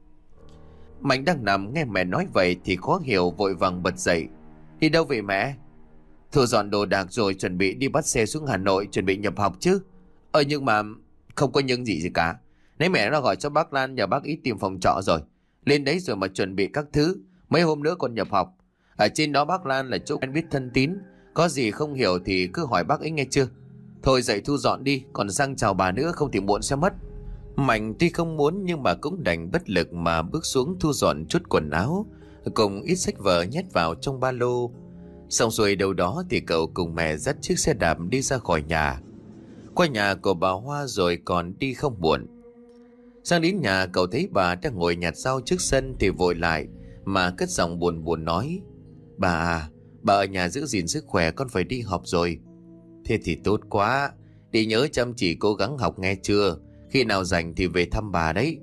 Mạnh đang nằm nghe mẹ nói vậy thì khó hiểu, vội vàng bật dậy. Đi đâu vậy mẹ? Thu dọn đồ đạc rồi chuẩn bị đi bắt xe xuống Hà Nội chuẩn bị nhập học chứ. Ờ nhưng mà không có những gì gì cả. Nãy mẹ nó gọi cho bác Lan nhờ bác ý tìm phòng trọ rồi. Lên đấy rồi mà chuẩn bị các thứ, mấy hôm nữa còn nhập học. Ở trên đó bác Lan là chỗ quen biết thân tín, có gì không hiểu thì cứ hỏi bác ấy nghe chưa. Thôi dậy thu dọn đi, còn sang chào bà nữa không thì muộn sẽ mất. Mạnh tuy không muốn nhưng mà cũng đành bất lực mà bước xuống thu dọn chút quần áo cùng ít sách vở nhét vào trong ba lô. Xong rồi đâu đó thì cậu cùng mẹ dắt chiếc xe đạp đi ra khỏi nhà, qua nhà của bà Hoa rồi còn đi không muộn. Sang đến nhà cậu thấy bà đang ngồi nhặt rau trước sân thì vội lại mà cất giọng buồn buồn nói. Bà à, bà ở nhà giữ gìn sức khỏe, con phải đi học rồi. Thế thì tốt quá, đi nhớ chăm chỉ cố gắng học nghe chưa, khi nào rảnh thì về thăm bà đấy.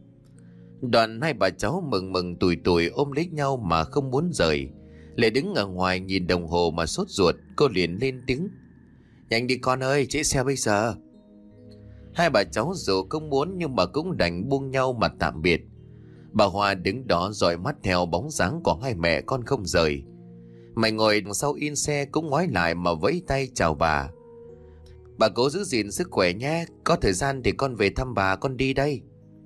Đoạn hai bà cháu mừng mừng tủi tủi ôm lấy nhau mà không muốn rời. Lệ đứng ở ngoài nhìn đồng hồ mà sốt ruột, cô liền lên tiếng. Nhanh đi con ơi, trễ xe bây giờ. Hai bà cháu dù không muốn nhưng mà cũng đành buông nhau mà tạm biệt. Bà Hoa đứng đó dõi mắt theo bóng dáng của hai mẹ con không rời. Mày ngồi đằng sau yên xe cũng ngoái lại mà vẫy tay chào bà. Bà cố giữ gìn sức khỏe nhé, có thời gian thì con về thăm bà, con đi đây.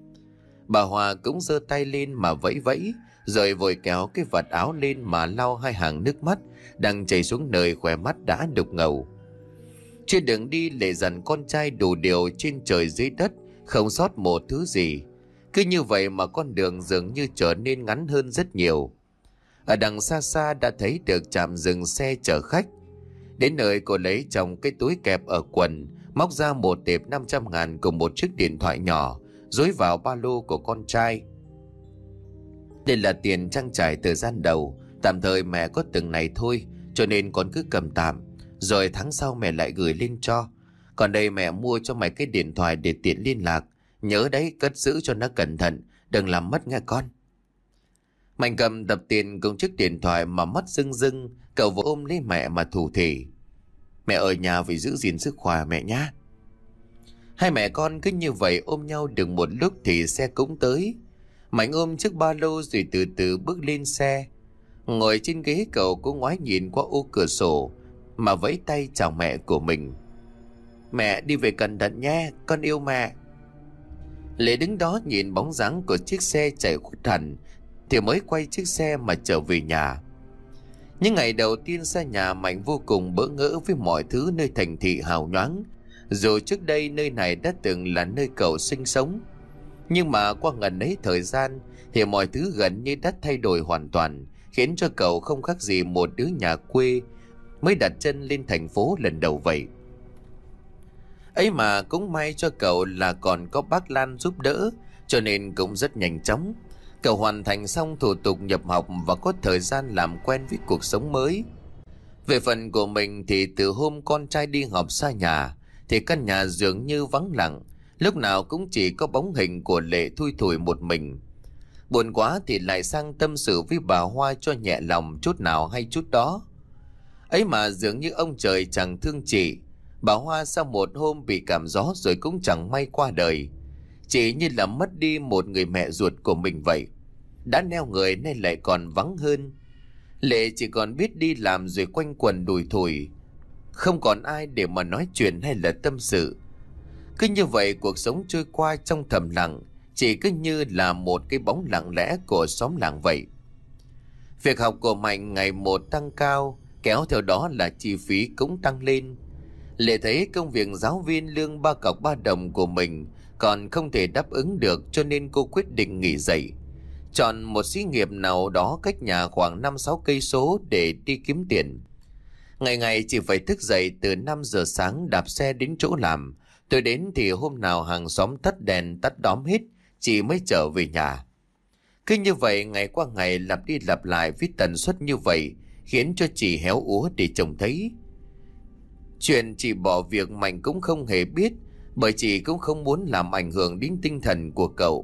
Bà Hoa cũng giơ tay lên mà vẫy vẫy, rồi vội kéo cái vạt áo lên mà lau hai hàng nước mắt đang chảy xuống nơi khóe mắt đã đục ngầu. Trên đường đi Lệ dặn con trai đủ điều trên trời dưới đất, không sót một thứ gì. Cứ như vậy mà con đường dường như trở nên ngắn hơn rất nhiều. Ở đằng xa xa đã thấy được trạm dừng xe chở khách. Đến nơi cô lấy trong cái túi kẹp ở quần, móc ra một tệp năm trăm ngàn cùng một chiếc điện thoại nhỏ, dối vào ba lô của con trai. Đây là tiền trang trải thời gian đầu, tạm thời mẹ có từng này thôi, cho nên con cứ cầm tạm, rồi tháng sau mẹ lại gửi lên cho. Còn đây mẹ mua cho mày cái điện thoại để tiện liên lạc. Nhớ đấy, cất giữ cho nó cẩn thận, đừng làm mất nghe con. Mạnh cầm tập tiền cùng chiếc điện thoại mà mắt rưng rưng, cậu vừa ôm lấy mẹ mà thủ thỉ. Mẹ ở nhà phải giữ gìn sức khỏe mẹ nhá. Hai mẹ con cứ như vậy ôm nhau được một lúc thì xe cũng tới. Mạnh ôm chiếc ba lô rồi từ từ bước lên xe. Ngồi trên ghế cậu cũng ngoái nhìn qua ô cửa sổ mà vẫy tay chào mẹ của mình. Mẹ đi về cẩn thận nhé, con yêu mẹ. Lệ đứng đó nhìn bóng dáng của chiếc xe chạy khuất hẳn thì mới quay chiếc xe mà trở về nhà. Những ngày đầu tiên xa nhà, Mạnh vô cùng bỡ ngỡ với mọi thứ nơi thành thị hào nhoáng. Dù trước đây nơi này đã từng là nơi cậu sinh sống, nhưng mà qua ngần ấy thời gian thì mọi thứ gần như đã thay đổi hoàn toàn, khiến cho cậu không khác gì một đứa nhà quê mới đặt chân lên thành phố lần đầu vậy. Ấy mà cũng may cho cậu là còn có bác Lan giúp đỡ, cho nên cũng rất nhanh chóng cậu hoàn thành xong thủ tục nhập học và có thời gian làm quen với cuộc sống mới. Về phần của mình thì từ hôm con trai đi học xa nhà thì căn nhà dường như vắng lặng, lúc nào cũng chỉ có bóng hình của Lệ thui thủi một mình. Buồn quá thì lại sang tâm sự với bà Hoa cho nhẹ lòng chút nào hay chút đó. Ấy mà dường như ông trời chẳng thương chị. Bà Hoa sau một hôm bị cảm gió rồi cũng chẳng may qua đời. Chỉ như là mất đi một người mẹ ruột của mình vậy. Đã neo người nên lại còn vắng hơn. Lệ chỉ còn biết đi làm rồi quanh quần đùi thủi, không còn ai để mà nói chuyện hay là tâm sự. Cứ như vậy cuộc sống trôi qua trong thầm lặng, chỉ cứ như là một cái bóng lặng lẽ của xóm làng vậy. Việc học của Mạnh ngày một tăng cao, kéo theo đó là chi phí cũng tăng lên. Lệ thấy công việc giáo viên lương ba cọc ba đồng của mình còn không thể đáp ứng được, cho nên cô quyết định nghỉ dạy, chọn một xí nghiệp nào đó cách nhà khoảng năm sáu cây số để đi kiếm tiền. Ngày ngày chỉ phải thức dậy từ năm giờ sáng đạp xe đến chỗ làm. Tôi đến thì hôm nào hàng xóm tắt đèn tắt đóm hết, chị mới trở về nhà. Cứ như vậy ngày qua ngày lặp đi lặp lại với tần suất như vậy, khiến cho chị héo úa để chồng thấy. Chuyện chị bỏ việc Mạnh cũng không hề biết, bởi chị cũng không muốn làm ảnh hưởng đến tinh thần của cậu.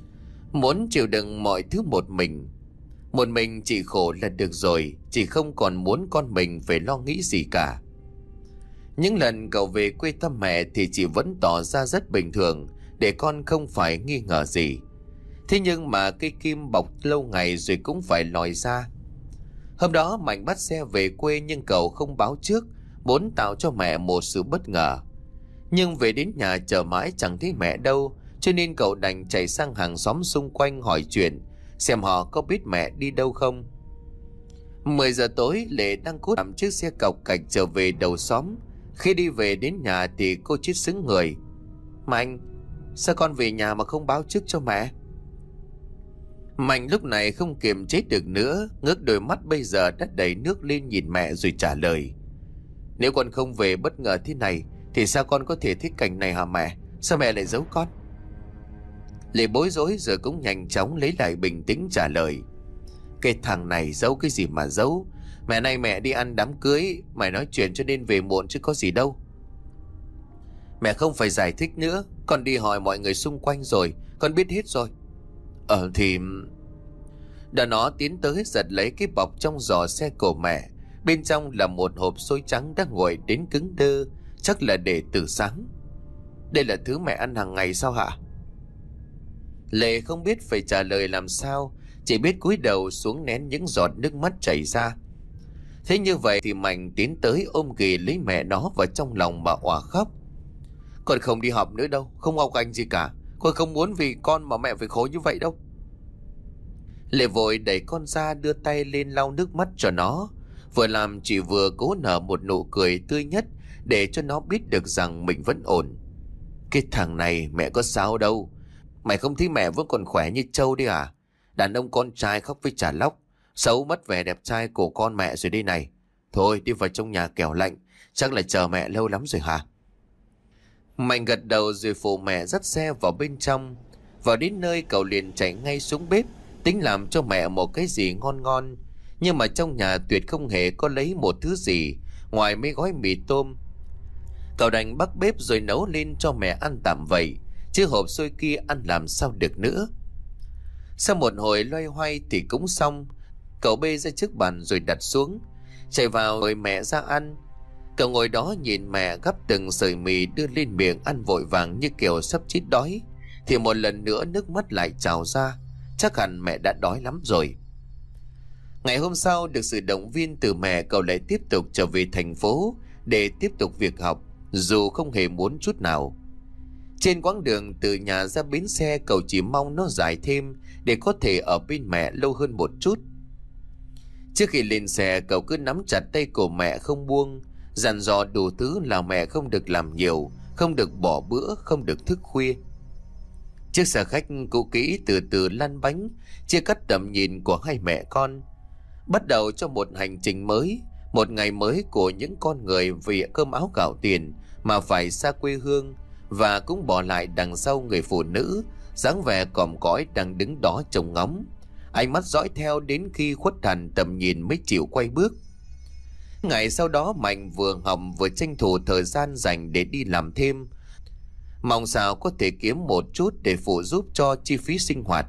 Muốn chịu đựng mọi thứ một mình. Một mình chị khổ là được rồi, chị không còn muốn con mình phải lo nghĩ gì cả. Những lần cậu về quê thăm mẹ thì chị vẫn tỏ ra rất bình thường, để con không phải nghi ngờ gì. Thế nhưng mà cây kim bọc lâu ngày rồi cũng phải lòi ra. Hôm đó Mạnh bắt xe về quê nhưng cậu không báo trước, muốn tạo cho mẹ một sự bất ngờ. Nhưng về đến nhà chờ mãi chẳng thấy mẹ đâu, cho nên cậu đành chạy sang hàng xóm xung quanh hỏi chuyện, xem họ có biết mẹ đi đâu không. Mười giờ tối, Lệ đang cố làm chiếc xe cọc cạch trở về đầu xóm. Khi đi về đến nhà thì cô chết sững người. Mạnh, sao con về nhà mà không báo trước cho mẹ? Mạnh lúc này không kiềm chế được nữa, ngước đôi mắt bây giờ đã đầy nước lên nhìn mẹ rồi trả lời. Nếu con không về bất ngờ thế này thì sao con có thể thích cảnh này hả mẹ? Sao mẹ lại giấu con? Lệ bối rối rồi cũng nhanh chóng lấy lại bình tĩnh trả lời. Cái thằng này giấu cái gì mà giấu? Mẹ nay mẹ đi ăn đám cưới, mày nói chuyện cho nên về muộn chứ có gì đâu. Mẹ không phải giải thích nữa, con đi hỏi mọi người xung quanh rồi, con biết hết rồi. Ờ thì... Đã nó tiến tới giật lấy cái bọc trong giỏ xe của mẹ. Bên trong là một hộp xôi trắng đã nguội đến cứng đơ, chắc là để từ sáng. Đây là thứ mẹ ăn hàng ngày sao hả? Lệ không biết phải trả lời làm sao, chỉ biết cúi đầu xuống nén những giọt nước mắt chảy ra. Thế như vậy thì Mạnh tiến tới ôm ghì lấy mẹ nó vào trong lòng mà òa khóc. Con không đi học nữa đâu, không học hành gì cả. Con không muốn vì con mà mẹ phải khổ như vậy đâu. Lệ vội đẩy con ra, đưa tay lên lau nước mắt cho nó, vừa làm chỉ vừa cố nở một nụ cười tươi nhất để cho nó biết được rằng mình vẫn ổn. Cái thằng này mẹ có sao đâu. Mày không thấy mẹ vẫn còn khỏe như trâu đi à? Đàn ông con trai khóc với chả lóc, xấu mất vẻ đẹp trai của con mẹ rồi đây này. Thôi đi vào trong nhà kẻo lạnh, chắc là chờ mẹ lâu lắm rồi hả? Mạnh gật đầu rồi phụ mẹ dắt xe vào bên trong. Vào đến nơi cậu liền chạy ngay xuống bếp, tính làm cho mẹ một cái gì ngon ngon. Nhưng mà trong nhà tuyệt không hề có lấy một thứ gì ngoài mấy gói mì tôm. Cậu đành bắt bếp rồi nấu lên cho mẹ ăn tạm vậy, chứ hộp xôi kia ăn làm sao được nữa. Sau một hồi loay hoay thì cũng xong. Cậu bê ra trước bàn rồi đặt xuống, chạy vào mời mẹ ra ăn. Cậu ngồi đó nhìn mẹ gắp từng sợi mì đưa lên miệng ăn vội vàng như kiểu sắp chết đói, thì một lần nữa nước mắt lại trào ra. Chắc hẳn mẹ đã đói lắm rồi. Ngày hôm sau, được sự động viên từ mẹ, cậu lại tiếp tục trở về thành phố để tiếp tục việc học, dù không hề muốn chút nào. Trên quãng đường từ nhà ra bến xe, cậu chỉ mong nó dài thêm để có thể ở bên mẹ lâu hơn một chút. Trước khi lên xe, cậu cứ nắm chặt tay của mẹ không buông, dặn dò đủ thứ là mẹ không được làm nhiều, không được bỏ bữa, không được thức khuya. Chiếc xe khách cũ kỹ từ từ lăn bánh, chia cắt tầm nhìn của hai mẹ con. Bắt đầu cho một hành trình mới, một ngày mới của những con người vì cơm áo gạo tiền mà phải xa quê hương, và cũng bỏ lại đằng sau người phụ nữ dáng vẻ còm cõi đang đứng đó trông ngóng, ánh mắt dõi theo đến khi khuất hẳn tầm nhìn mới chịu quay bước. Ngày sau đó, Mạnh vừa học vừa tranh thủ thời gian dành để đi làm thêm, mong sao có thể kiếm một chút để phụ giúp cho chi phí sinh hoạt.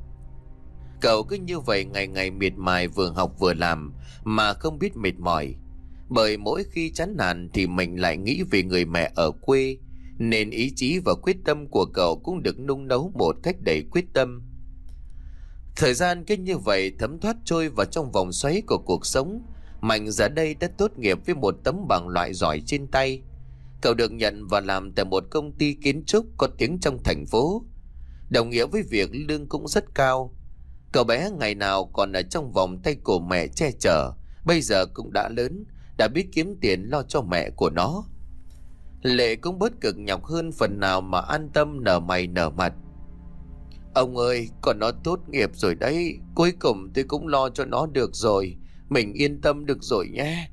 Cậu cứ như vậy ngày ngày miệt mài vừa học vừa làm mà không biết mệt mỏi, bởi mỗi khi chán nản thì mình lại nghĩ về người mẹ ở quê, nên ý chí và quyết tâm của cậu cũng được nung nấu một cách đầy quyết tâm. Thời gian cứ như vậy thấm thoát trôi vào trong vòng xoáy của cuộc sống. Mạnh giờ đây đã tốt nghiệp với một tấm bằng loại giỏi trên tay. Cậu được nhận và làm tại một công ty kiến trúc có tiếng trong thành phố, đồng nghĩa với việc lương cũng rất cao. Cậu bé ngày nào còn ở trong vòng tay của mẹ che chở, bây giờ cũng đã lớn, đã biết kiếm tiền lo cho mẹ của nó. Lệ cũng bớt cực nhọc hơn phần nào mà an tâm nở mày nở mặt. Ông ơi, con nó tốt nghiệp rồi đấy, cuối cùng tôi cũng lo cho nó được rồi, mình yên tâm được rồi nhé.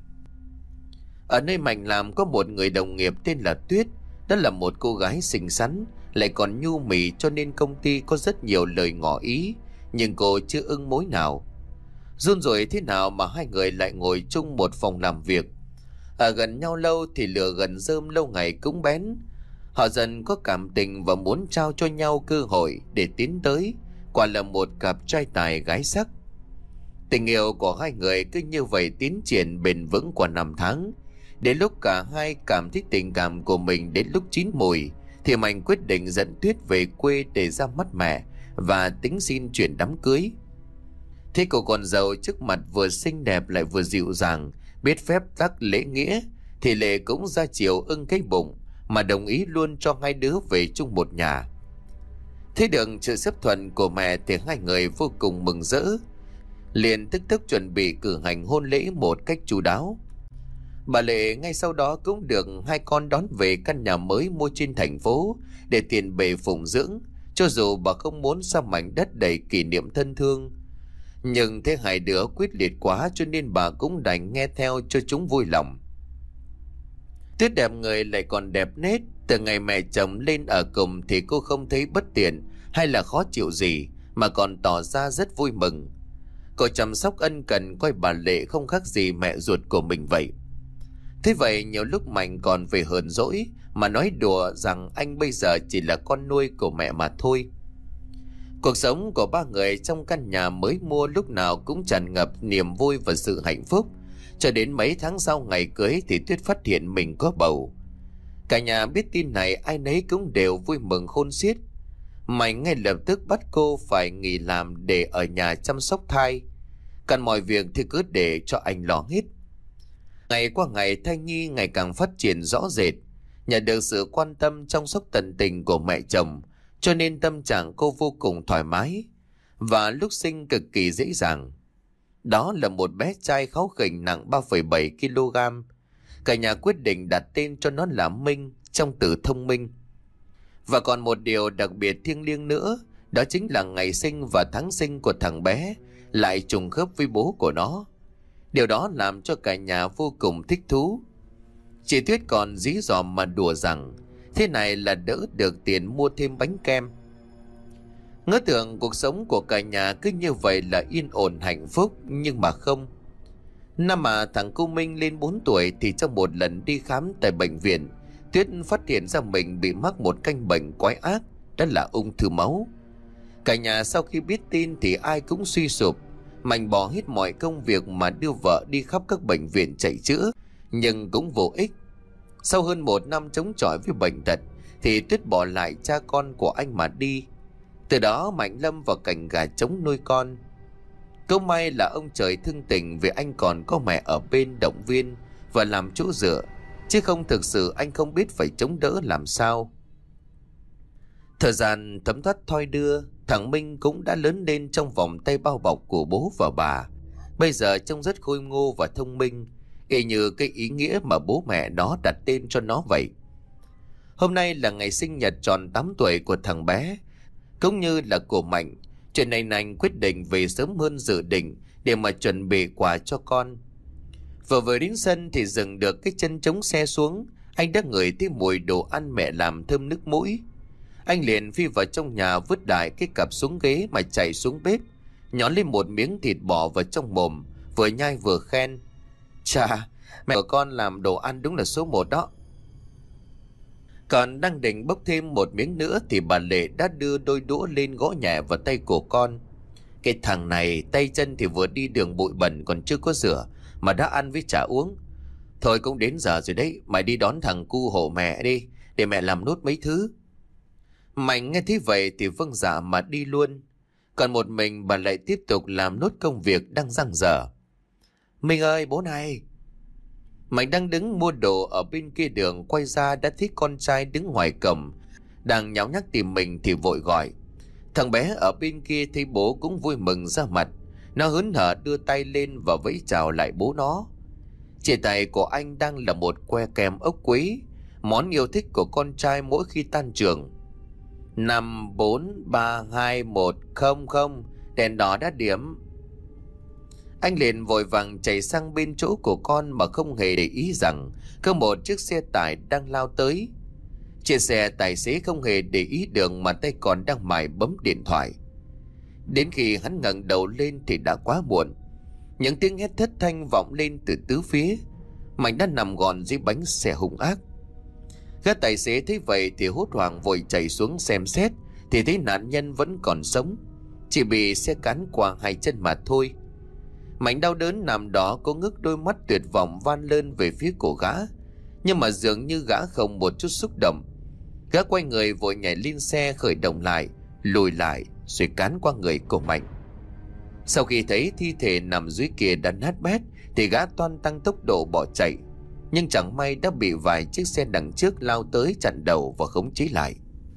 Ở nơi Mạnh làm có một người đồng nghiệp tên là Tuyết. Đó là một cô gái xinh xắn, lại còn nhu mì, cho nên công ty có rất nhiều lời ngỏ ý, nhưng cô chưa ưng mối nào. Run rủi thế nào mà hai người lại ngồi chung một phòng làm việc. Ở gần nhau lâu thì lửa gần rơm lâu ngày cũng bén. Họ dần có cảm tình và muốn trao cho nhau cơ hội để tiến tới. Quả là một cặp trai tài gái sắc. Tình yêu của hai người cứ như vậy tiến triển bền vững qua năm tháng. Đến lúc cả hai cảm thấy tình cảm của mình đến lúc chín mùi, thì Mạnh quyết định dẫn Tuyết về quê để ra mắt mẹ và tính xin chuyện đám cưới. Thế cô con dâu trước mặt vừa xinh đẹp lại vừa dịu dàng, biết phép tắc lễ nghĩa, thì Lệ cũng ra chiều ưng cái bụng mà đồng ý luôn cho hai đứa về chung một nhà. Thấy được sự chấp thuận của mẹ thì hai người vô cùng mừng rỡ, liền tức tốc chuẩn bị cử hành hôn lễ một cách chu đáo. Bà Lệ ngay sau đó cũng được hai con đón về căn nhà mới mua trên thành phố để tiền bề phụng dưỡng, cho dù bà không muốn xa mảnh đất đầy kỷ niệm thân thương. Nhưng thế hai đứa quyết liệt quá, cho nên bà cũng đành nghe theo cho chúng vui lòng. Tuyết đẹp người lại còn đẹp nết. Từ ngày mẹ chồng lên ở cùng thì cô không thấy bất tiện hay là khó chịu gì, mà còn tỏ ra rất vui mừng. Cô chăm sóc ân cần, coi bà Lệ không khác gì mẹ ruột của mình vậy. Thế vậy nhiều lúc Mạnh còn về hờn dỗi mà nói đùa rằng anh bây giờ chỉ là con nuôi của mẹ mà thôi. Cuộc sống của ba người trong căn nhà mới mua lúc nào cũng tràn ngập niềm vui và sự hạnh phúc. Cho đến mấy tháng sau ngày cưới thì Tuyết phát hiện mình có bầu. Cả nhà biết tin này ai nấy cũng đều vui mừng khôn xiết. Mạnh ngay lập tức bắt cô phải nghỉ làm để ở nhà chăm sóc thai. Cần mọi việc thì cứ để cho anh lo hết. Ngày qua ngày, thai nhi ngày càng phát triển rõ rệt. Nhận được sự quan tâm chăm sóc tận tình của mẹ chồng, cho nên tâm trạng cô vô cùng thoải mái, và lúc sinh cực kỳ dễ dàng. Đó là một bé trai kháu khỉnh nặng ba phẩy bảy ki lô gam. Cả nhà quyết định đặt tên cho nó là Minh, trong từ thông minh. Và còn một điều đặc biệt thiêng liêng nữa, đó chính là ngày sinh và tháng sinh của thằng bé lại trùng khớp với bố của nó. Điều đó làm cho cả nhà vô cùng thích thú. Chị Tuyết còn dí dỏm mà đùa rằng thế này là đỡ được tiền mua thêm bánh kem. Ngỡ tưởng cuộc sống của cả nhà cứ như vậy là yên ổn hạnh phúc, nhưng mà không. Năm mà thằng cu Minh lên bốn tuổi thì trong một lần đi khám tại bệnh viện Tuyết phát hiện ra mình bị mắc một căn bệnh quái ác, đó là ung thư máu. Cả nhà sau khi biết tin thì ai cũng suy sụp. Mạnh bỏ hết mọi công việc mà đưa vợ đi khắp các bệnh viện chạy chữa, nhưng cũng vô ích. Sau hơn một năm chống chọi với bệnh tật thì Tuyết bỏ lại cha con của anh mà đi. Từ đó Mạnh lâm vào cảnh gà trống nuôi con. Câu may là ông trời thương tình vì anh còn có mẹ ở bên động viên và làm chỗ dựa, chứ không thực sự anh không biết phải chống đỡ làm sao. Thời gian thấm thoát thoi đưa, thằng Minh cũng đã lớn lên trong vòng tay bao bọc của bố và bà. Bây giờ trông rất khôi ngô và thông minh, y như cái ý nghĩa mà bố mẹ nó đặt tên cho nó vậy. Hôm nay là ngày sinh nhật tròn tám tuổi của thằng bé, cũng như là của Mạnh. Chuyện này anh quyết định về sớm hơn dự định để mà chuẩn bị quà cho con. Vừa vừa đến sân thì dừng được cái chân chống xe xuống, anh đã ngửi thấy mùi đồ ăn mẹ làm thơm nước mũi. Anh liền phi vào trong nhà, vứt đại cái cặp xuống ghế mà chạy xuống bếp, nhón lên một miếng thịt bò vào trong mồm, vừa nhai vừa khen: "Chà, mẹ của con làm đồ ăn đúng là số một đó." Còn đang định bốc thêm một miếng nữa thì bà Lệ đã đưa đôi đũa lên gõ nhẹ vào tay của con. "Cái thằng này tay chân thì vừa đi đường bụi bẩn còn chưa có rửa mà đã ăn với chả uống. Thôi cũng đến giờ rồi đấy, mày đi đón thằng cu hộ mẹ đi, để mẹ làm nốt mấy thứ." Mạnh nghe thấy vậy thì vâng dạ mà đi luôn. Còn một mình bà lại tiếp tục làm nốt công việc đang dang dở. "Minh ơi, bố này." Mạnh đang đứng mua đồ ở bên kia đường quay ra đã thấy con trai đứng ngoài cổng, đang nháo nhác tìm mình thì vội gọi. Thằng bé ở bên kia thấy bố cũng vui mừng ra mặt. Nó hớn hở đưa tay lên và vẫy chào lại bố nó. Trên tay của anh đang là một que kem ốc quý, món yêu thích của con trai mỗi khi tan trường. Năm, bốn, ba, hai, một, không, không, đèn đỏ đã điểm. Anh liền vội vàng chạy sang bên chỗ của con mà không hề để ý rằng có một chiếc xe tải đang lao tới. Trên xe tài xế không hề để ý đường mà tay còn đang mải bấm điện thoại. Đến khi hắn ngẩng đầu lên thì đã quá muộn. Những tiếng hét thất thanh vọng lên từ tứ phía. Mạnh đã nằm gọn dưới bánh xe hung ác. Gã tài xế thấy vậy thì hốt hoảng vội chạy xuống xem xét thì thấy nạn nhân vẫn còn sống, chỉ bị xe cán qua hai chân mà thôi. Mạnh đau đớn nằm đó, có ngước đôi mắt tuyệt vọng van lên về phía của gã, nhưng mà dường như gã không một chút xúc động. Gã quay người vội nhảy lên xe khởi động lại, lùi lại rồi cán qua người của Mạnh. Sau khi thấy thi thể nằm dưới kia đã nát bét thì gã toan tăng tốc độ bỏ chạy, nhưng chẳng may đã bị vài chiếc xe đằng trước lao tới chặn đầu và khống chế lại.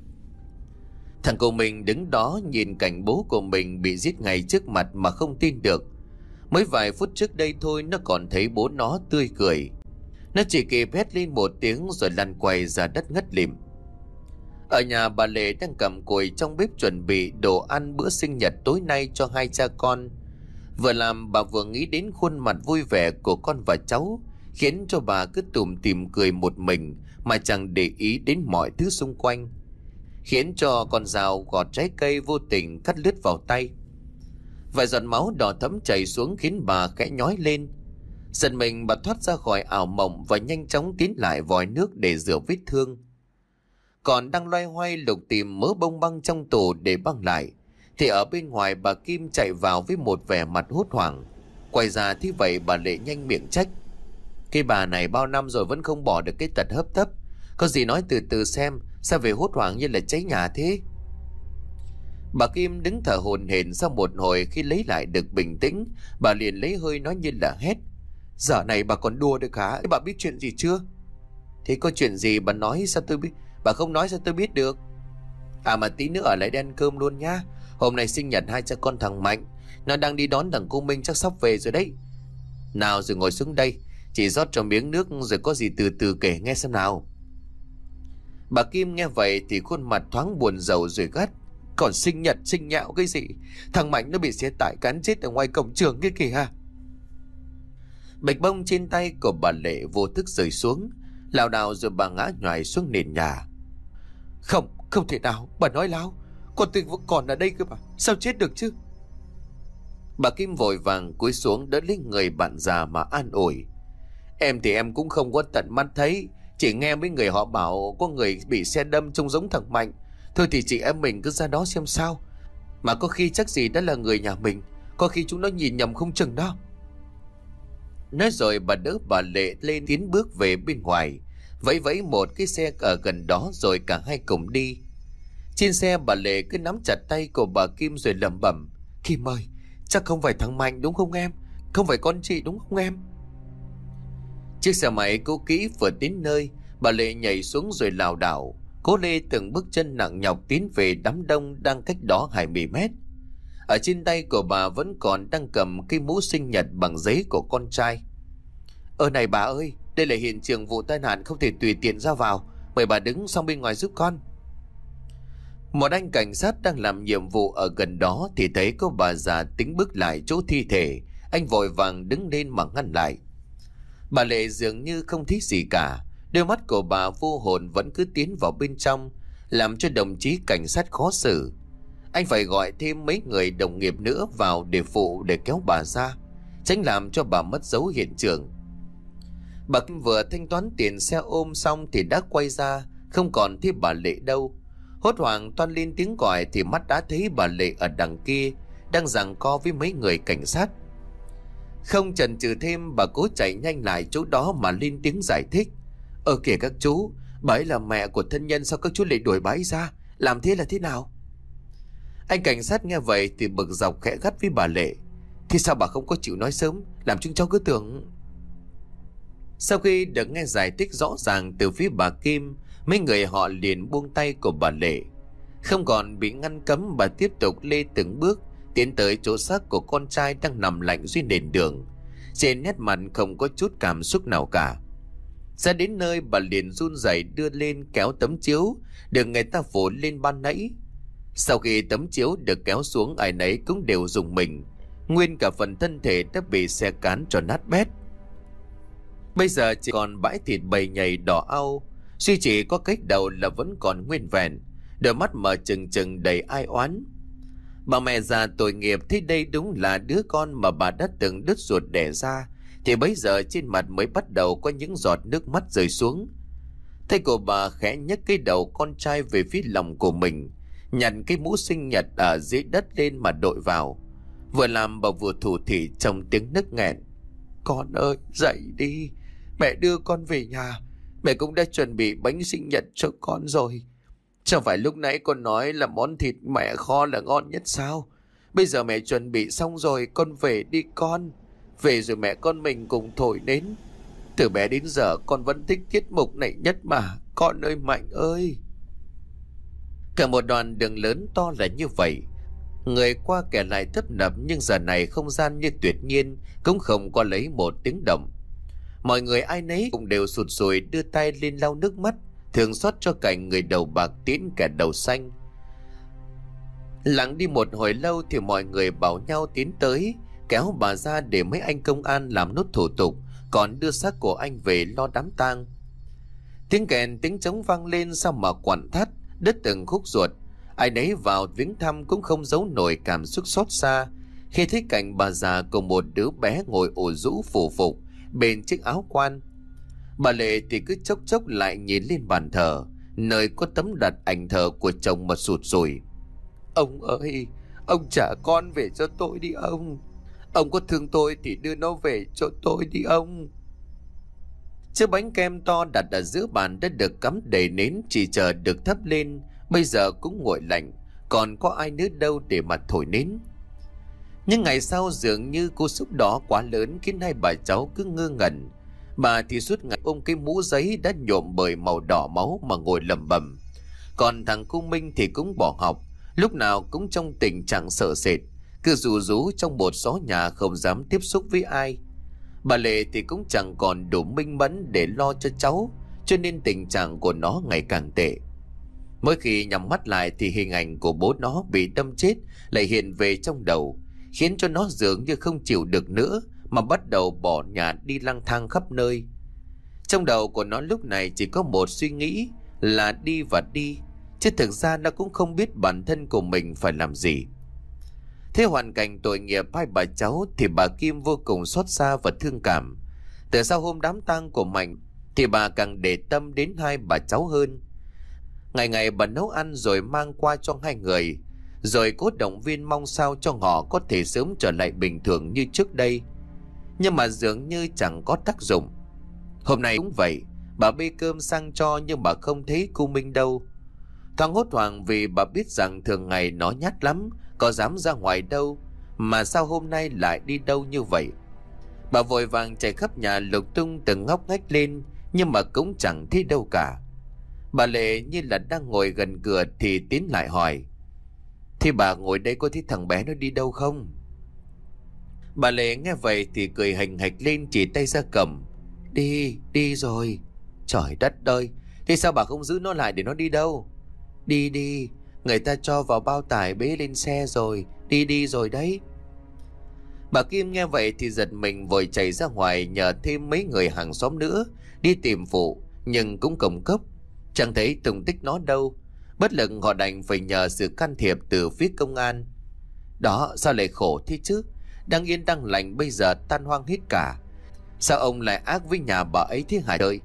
Thằng của mình đứng đó nhìn cảnh bố của mình bị giết ngay trước mặt mà không tin được. Mới vài phút trước đây thôi nó còn thấy bố nó tươi cười. Nó chỉ kịp hét lên một tiếng rồi lăn quay ra đất ngất lịm. Ở nhà bà Lệ đang cầm cùi trong bếp chuẩn bị đồ ăn bữa sinh nhật tối nay cho hai cha con. Vừa làm bà vừa nghĩ đến khuôn mặt vui vẻ của con và cháu, khiến cho bà cứ tủm tỉm cười một mình mà chẳng để ý đến mọi thứ xung quanh, khiến cho con dao gọt trái cây vô tình cắt lướt vào tay. Vài giọt máu đỏ thẫm chảy xuống khiến bà khẽ nhói lên. Giật mình bà thoát ra khỏi ảo mộng và nhanh chóng tiến lại vòi nước để rửa vết thương. Còn đang loay hoay lục tìm mớ bông băng trong tủ để băng lại thì ở bên ngoài bà Kim chạy vào với một vẻ mặt hốt hoảng. Quay ra thế vậy bà Lệ nhanh miệng trách: "Cái bà này bao năm rồi vẫn không bỏ được cái tật hấp tấp. Có gì nói từ từ xem, sao về hốt hoảng như là cháy nhà thế?" Bà Kim đứng thở hổn hển sau một hồi, khi lấy lại được bình tĩnh, bà liền lấy hơi nói như là hét: "Giờ này bà còn đùa được hả? Bà biết chuyện gì chưa?" "Thế có chuyện gì bà nói sao tôi biết? Bà không nói sao tôi biết được?" "À mà tí nữa ở lại đây ăn cơm luôn nhá. Hôm nay sinh nhật hai cha con thằng Mạnh, nó đang đi đón thằng cô Minh, chắc sắp về rồi đấy. Nào rồi ngồi xuống đây, chỉ rót cho miếng nước rồi có gì từ từ kể nghe xem nào." Bà Kim nghe vậy thì khuôn mặt thoáng buồn rầu rồi gắt: "Còn sinh nhật sinh nhạo cái gì? Thằng Mạnh nó bị xe tải cán chết ở ngoài cổng trường kia kìa." Bịch bông trên tay của bà Lệ vô thức rơi xuống, lảo đảo rồi bà ngã nhoài xuống nền nhà. "Không, không thể nào, bà nói láo. Con tôi vẫn còn ở đây cơ mà, sao chết được chứ?" Bà Kim vội vàng cúi xuống đỡ lấy người bạn già mà an ủi: "Em thì em cũng không có tận mắt thấy, Chỉ nghe mấy người họ bảo có người bị xe đâm trông giống thằng Mạnh. Thôi thì chị em mình cứ ra đó xem sao. Mà có khi chắc gì đó là người nhà mình. Có khi chúng nó nhìn nhầm không chừng đó. Nói rồi bà đỡ bà Lệ lên tiến bước về bên ngoài, vẫy vẫy một cái xe ở gần đó rồi cả hai cùng đi. Trên xe bà Lệ cứ nắm chặt tay của bà Kim rồi lẩm bẩm: Kim ơi, chắc không phải thằng Mạnh đúng không em? Không phải con chị đúng không em? Chiếc xe máy cũ kỹ vừa đến nơi, bà Lệ nhảy xuống rồi lảo đảo cố lê từng bước chân nặng nhọc tiến về đám đông đang cách đó hai mươi mét. Ở trên tay của bà vẫn còn đang cầm cái mũ sinh nhật bằng giấy của con trai. Ơ này bà ơi, đây là hiện trường vụ tai nạn, không thể tùy tiện ra vào. Mời bà đứng sang bên ngoài giúp con. Một anh cảnh sát đang làm nhiệm vụ ở gần đó thì thấy có bà già tính bước lại chỗ thi thể. Anh vội vàng đứng lên mà ngăn lại. Bà Lệ dường như không thích gì cả. Đôi mắt của bà vô hồn vẫn cứ tiến vào bên trong, làm cho đồng chí cảnh sát khó xử. Anh phải gọi thêm mấy người đồng nghiệp nữa vào để phụ để kéo bà ra, tránh làm cho bà mất dấu hiện trường. Bà Kim vừa thanh toán tiền xe ôm xong thì đã quay ra, không còn thấy bà Lệ đâu. Hốt hoảng toan lên tiếng gọi thì mắt đã thấy bà Lệ ở đằng kia đang giằng co với mấy người cảnh sát. Không chần chừ thêm, bà cố chạy nhanh lại chỗ đó mà lên tiếng giải thích. Ờ kìa các chú, bà ấy là mẹ của thân nhân, sao các chú lại đuổi bà ấy ra? Làm thế là thế nào? Anh cảnh sát nghe vậy thì bực dọc khẽ gắt với bà Lệ. Thì sao bà không có chịu nói sớm, làm chúng cháu cứ tưởng... Sau khi được nghe giải thích rõ ràng từ phía bà Kim, mấy người họ liền buông tay của bà Lệ. Không còn bị ngăn cấm, bà tiếp tục lê từng bước tiến tới chỗ xác của con trai đang nằm lạnh dưới nền đường. Trên nét mặt không có chút cảm xúc nào cả. Ra đến nơi, bà liền run rẩy đưa lên kéo tấm chiếu được người ta phủ lên ban nãy. Sau khi tấm chiếu được kéo xuống, ai nấy cũng đều rùng mình. Nguyên cả phần thân thể đã bị xe cán cho nát bét. Bây giờ chỉ còn bãi thịt bầy nhầy đỏ au, duy chỉ có cái đầu là vẫn còn nguyên vẹn, đôi mắt mở trừng trừng đầy ai oán. Bà mẹ già tội nghiệp thấy đây đúng là đứa con mà bà đã từng đứt ruột đẻ ra, thì bây giờ trên mặt mới bắt đầu có những giọt nước mắt rơi xuống. Tay của bà khẽ nhấc cái đầu con trai về phía lòng của mình, nhặt cái mũ sinh nhật ở dưới đất lên mà đội vào. Vừa làm bà vừa thủ thỉ trong tiếng nức nghẹn. Con ơi, dậy đi, mẹ đưa con về nhà. Mẹ cũng đã chuẩn bị bánh sinh nhật cho con rồi. Chẳng phải lúc nãy con nói là món thịt mẹ kho là ngon nhất sao? Bây giờ mẹ chuẩn bị xong rồi, con về đi con. Về rồi mẹ con mình cùng thổi nến. Từ bé đến giờ con vẫn thích tiết mục này nhất mà. Con ơi Mạnh ơi. Cả một đoạn đường lớn to là như vậy, người qua kẻ lại tấp nập, nhưng giờ này không gian như tuyệt nhiên, cũng không có lấy một tiếng động. Mọi người ai nấy cũng đều sụt sùi đưa tay lên lau nước mắt, thương xót cho cảnh người đầu bạc tiễn kẻ đầu xanh. Lặng đi một hồi lâu thì mọi người bảo nhau tiến tới kéo bà ra để mấy anh công an làm nốt thủ tục, còn đưa xác của anh về lo đám tang. Tiếng kèn tiếng trống vang lên sao mà quặn thắt, đứt từng khúc ruột. Ai nấy vào viếng thăm cũng không giấu nổi cảm xúc xót xa khi thấy cảnh bà già cùng một đứa bé ngồi ủ rũ phủ phục bên chiếc áo quan. Bà Lệ thì cứ chốc chốc lại nhìn lên bàn thờ, nơi có tấm đặt ảnh thờ của chồng mà sụt sùi. Ông ơi, ông trả con về cho tôi đi ông. Ông có thương tôi thì đưa nó về cho tôi đi ông. Chiếc bánh kem to đặt ở giữa bàn đã được cắm đầy nến, chỉ chờ được thắp lên. Bây giờ cũng nguội lạnh, còn có ai nữa đâu để mà thổi nến. Nhưng ngày sau dường như cú sốc đó quá lớn khiến hai bà cháu cứ ngơ ngẩn. Bà thì suốt ngày ôm cái mũ giấy đã nhuộm bởi màu đỏ máu mà ngồi lẩm bẩm. Còn thằng cu Minh thì cũng bỏ học, lúc nào cũng trong tình trạng sợ sệt, cứ rú rú trong một xó nhà không dám tiếp xúc với ai. Bà Lệ thì cũng chẳng còn đủ minh mẫn để lo cho cháu, cho nên tình trạng của nó ngày càng tệ. Mỗi khi nhắm mắt lại thì hình ảnh của bố nó bị đâm chết lại hiện về trong đầu, khiến cho nó dường như không chịu được nữa mà bắt đầu bỏ nhà đi lang thang khắp nơi. Trong đầu của nó lúc này chỉ có một suy nghĩ là đi và đi, chứ thực ra nó cũng không biết bản thân của mình phải làm gì. Thế hoàn cảnh tội nghiệp hai bà cháu thì bà Kim vô cùng xót xa và thương cảm. Từ sau hôm đám tang của Mạnh thì thì bà càng để tâm đến hai bà cháu hơn. Ngày ngày bà nấu ăn rồi mang qua cho hai người, rồi cố động viên mong sao cho họ có thể sớm trở lại bình thường như trước đây. Nhưng mà dường như chẳng có tác dụng. Hôm nay cũng vậy, bà bê cơm sang cho nhưng bà không thấy cô Minh đâu. Thoáng hốt hoảng vì bà biết rằng thường ngày nó nhát lắm, có dám ra ngoài đâu, mà sao hôm nay lại đi đâu như vậy. Bà vội vàng chạy khắp nhà lục tung từng ngóc ngách lên, nhưng mà cũng chẳng thấy đâu cả. Bà Lệ như là đang ngồi gần cửa thì Tín lại hỏi: "Thì bà ngồi đây có thấy thằng bé nó đi đâu không?" Bà Lệ nghe vậy thì cười hành hạch lên, chỉ tay ra cầm: Đi, đi rồi. Trời đất ơi, thế sao bà không giữ nó lại để nó đi đâu? Đi đi, người ta cho vào bao tải bế lên xe rồi, đi đi rồi đấy. Bà Kim nghe vậy thì giật mình, vội chạy ra ngoài nhờ thêm mấy người hàng xóm nữa đi tìm phụ, nhưng cũng công cốc, chẳng thấy tung tích nó đâu. Bất lực họ đành phải nhờ sự can thiệp từ phía công an. Đó, sao lại khổ thế chứ? Đang yên đang lành bây giờ tan hoang hết cả. Sao ông lại ác với nhà bà ấy thế hả đời?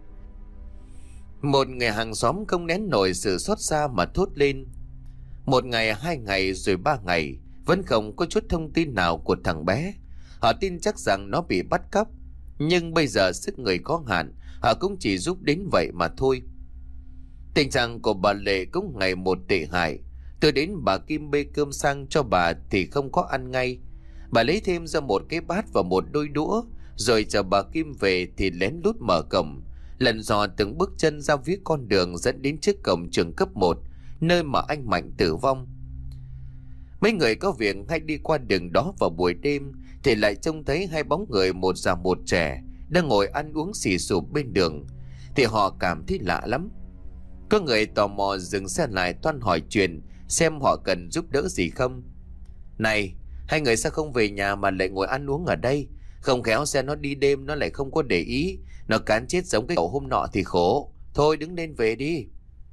Một người hàng xóm không nén nổi sự xót xa mà thốt lên. Một ngày, hai ngày rồi ba ngày vẫn không có chút thông tin nào của thằng bé. Họ tin chắc rằng nó bị bắt cóc, nhưng bây giờ sức người có hạn, họ cũng chỉ giúp đến vậy mà thôi. Tình trạng của bà Lệ cũng ngày một tệ hại. Tôi đến bà Kim bê cơm sang cho bà thì không có ăn ngay. Bà lấy thêm ra một cái bát và một đôi đũa, rồi chờ bà Kim về thì lén lút mở cổng, lần dò từng bước chân ra phía con đường dẫn đến trước cổng trường cấp một, nơi mà anh Mạnh tử vong. Mấy người có việc hay đi qua đường đó vào buổi đêm thì lại trông thấy hai bóng người, một già một trẻ, đang ngồi ăn uống xì xụp bên đường, thì họ cảm thấy lạ lắm. Có người tò mò dừng xe lại toan hỏi chuyện xem họ cần giúp đỡ gì không. Này, hai người sao không về nhà mà lại ngồi ăn uống ở đây? Không khéo xe nó đi đêm nó lại không có để ý, nó cán chết giống cái cậu hôm nọ thì khổ. Thôi đứng lên về đi.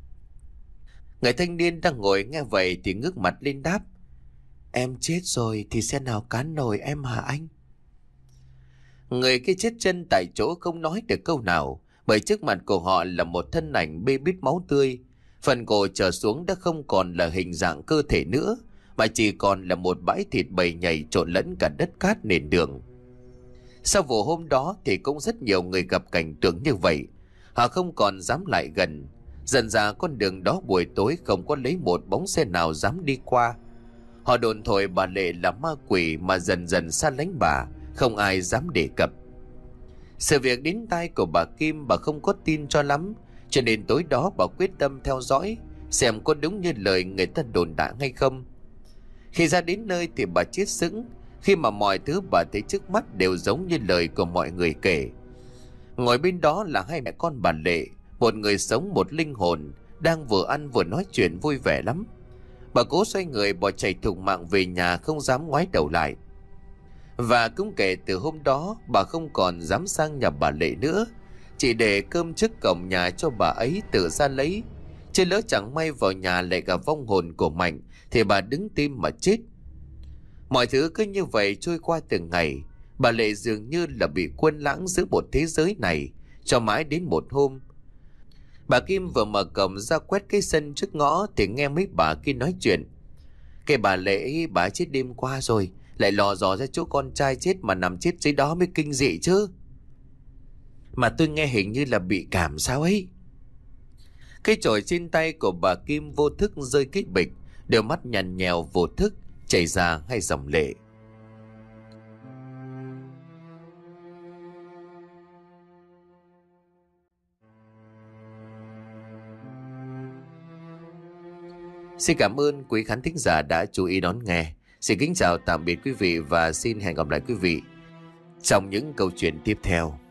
Người thanh niên đang ngồi nghe vậy thì ngước mặt lên đáp: Em chết rồi thì xe nào cán nổi em hả anh? Người kia chết chân tại chỗ, không nói được câu nào, bởi trước mặt của họ là một thân ảnh bê bít máu tươi. Phần cổ trở xuống đã không còn là hình dạng cơ thể nữa, mà chỉ còn là một bãi thịt bầy nhầy trộn lẫn cả đất cát nền đường. Sau vụ hôm đó thì cũng rất nhiều người gặp cảnh tượng như vậy. Họ không còn dám lại gần. Dần ra con đường đó buổi tối không có lấy một bóng xe nào dám đi qua. Họ đồn thổi bà Lệ là ma quỷ mà dần dần xa lánh bà, không ai dám đề cập. Sự việc đến tai của bà Kim, bà không có tin cho lắm, cho nên tối đó bà quyết tâm theo dõi xem có đúng như lời người ta đồn đại hay không. Khi ra đến nơi thì bà chết sững, khi mà mọi thứ bà thấy trước mắt đều giống như lời của mọi người kể. Ngồi bên đó là hai mẹ con bà Lệ, một người sống một linh hồn, đang vừa ăn vừa nói chuyện vui vẻ lắm. Bà cố xoay người bỏ chạy thục mạng về nhà, không dám ngoái đầu lại. Và cũng kể từ hôm đó bà không còn dám sang nhà bà Lệ nữa, chỉ để cơm trước cổng nhà cho bà ấy tự ra lấy. Chứ lỡ chẳng may vào nhà lại gặp vong hồn của Mạnh thì bà đứng tim mà chết. Mọi thứ cứ như vậy trôi qua từng ngày. Bà Lệ dường như là bị quên lãng giữa một thế giới này, cho mãi đến một hôm, bà Kim vừa mở cổng ra quét cái sân trước ngõ thì nghe mấy bà kia nói chuyện. Cái bà Lệ bà chết đêm qua rồi, lại lò dò ra chỗ con trai chết mà nằm chết dưới đó mới kinh dị chứ. Mà tôi nghe hình như là bị cảm sao ấy. Cái chổi trên tay của bà Kim vô thức rơi cái bịch, đôi mắt nhằn nhèo vô thức chảy ra hai dòng lệ. Xin cảm ơn quý khán thính giả đã chú ý đón nghe. Xin kính chào tạm biệt quý vị và xin hẹn gặp lại quý vị trong những câu chuyện tiếp theo.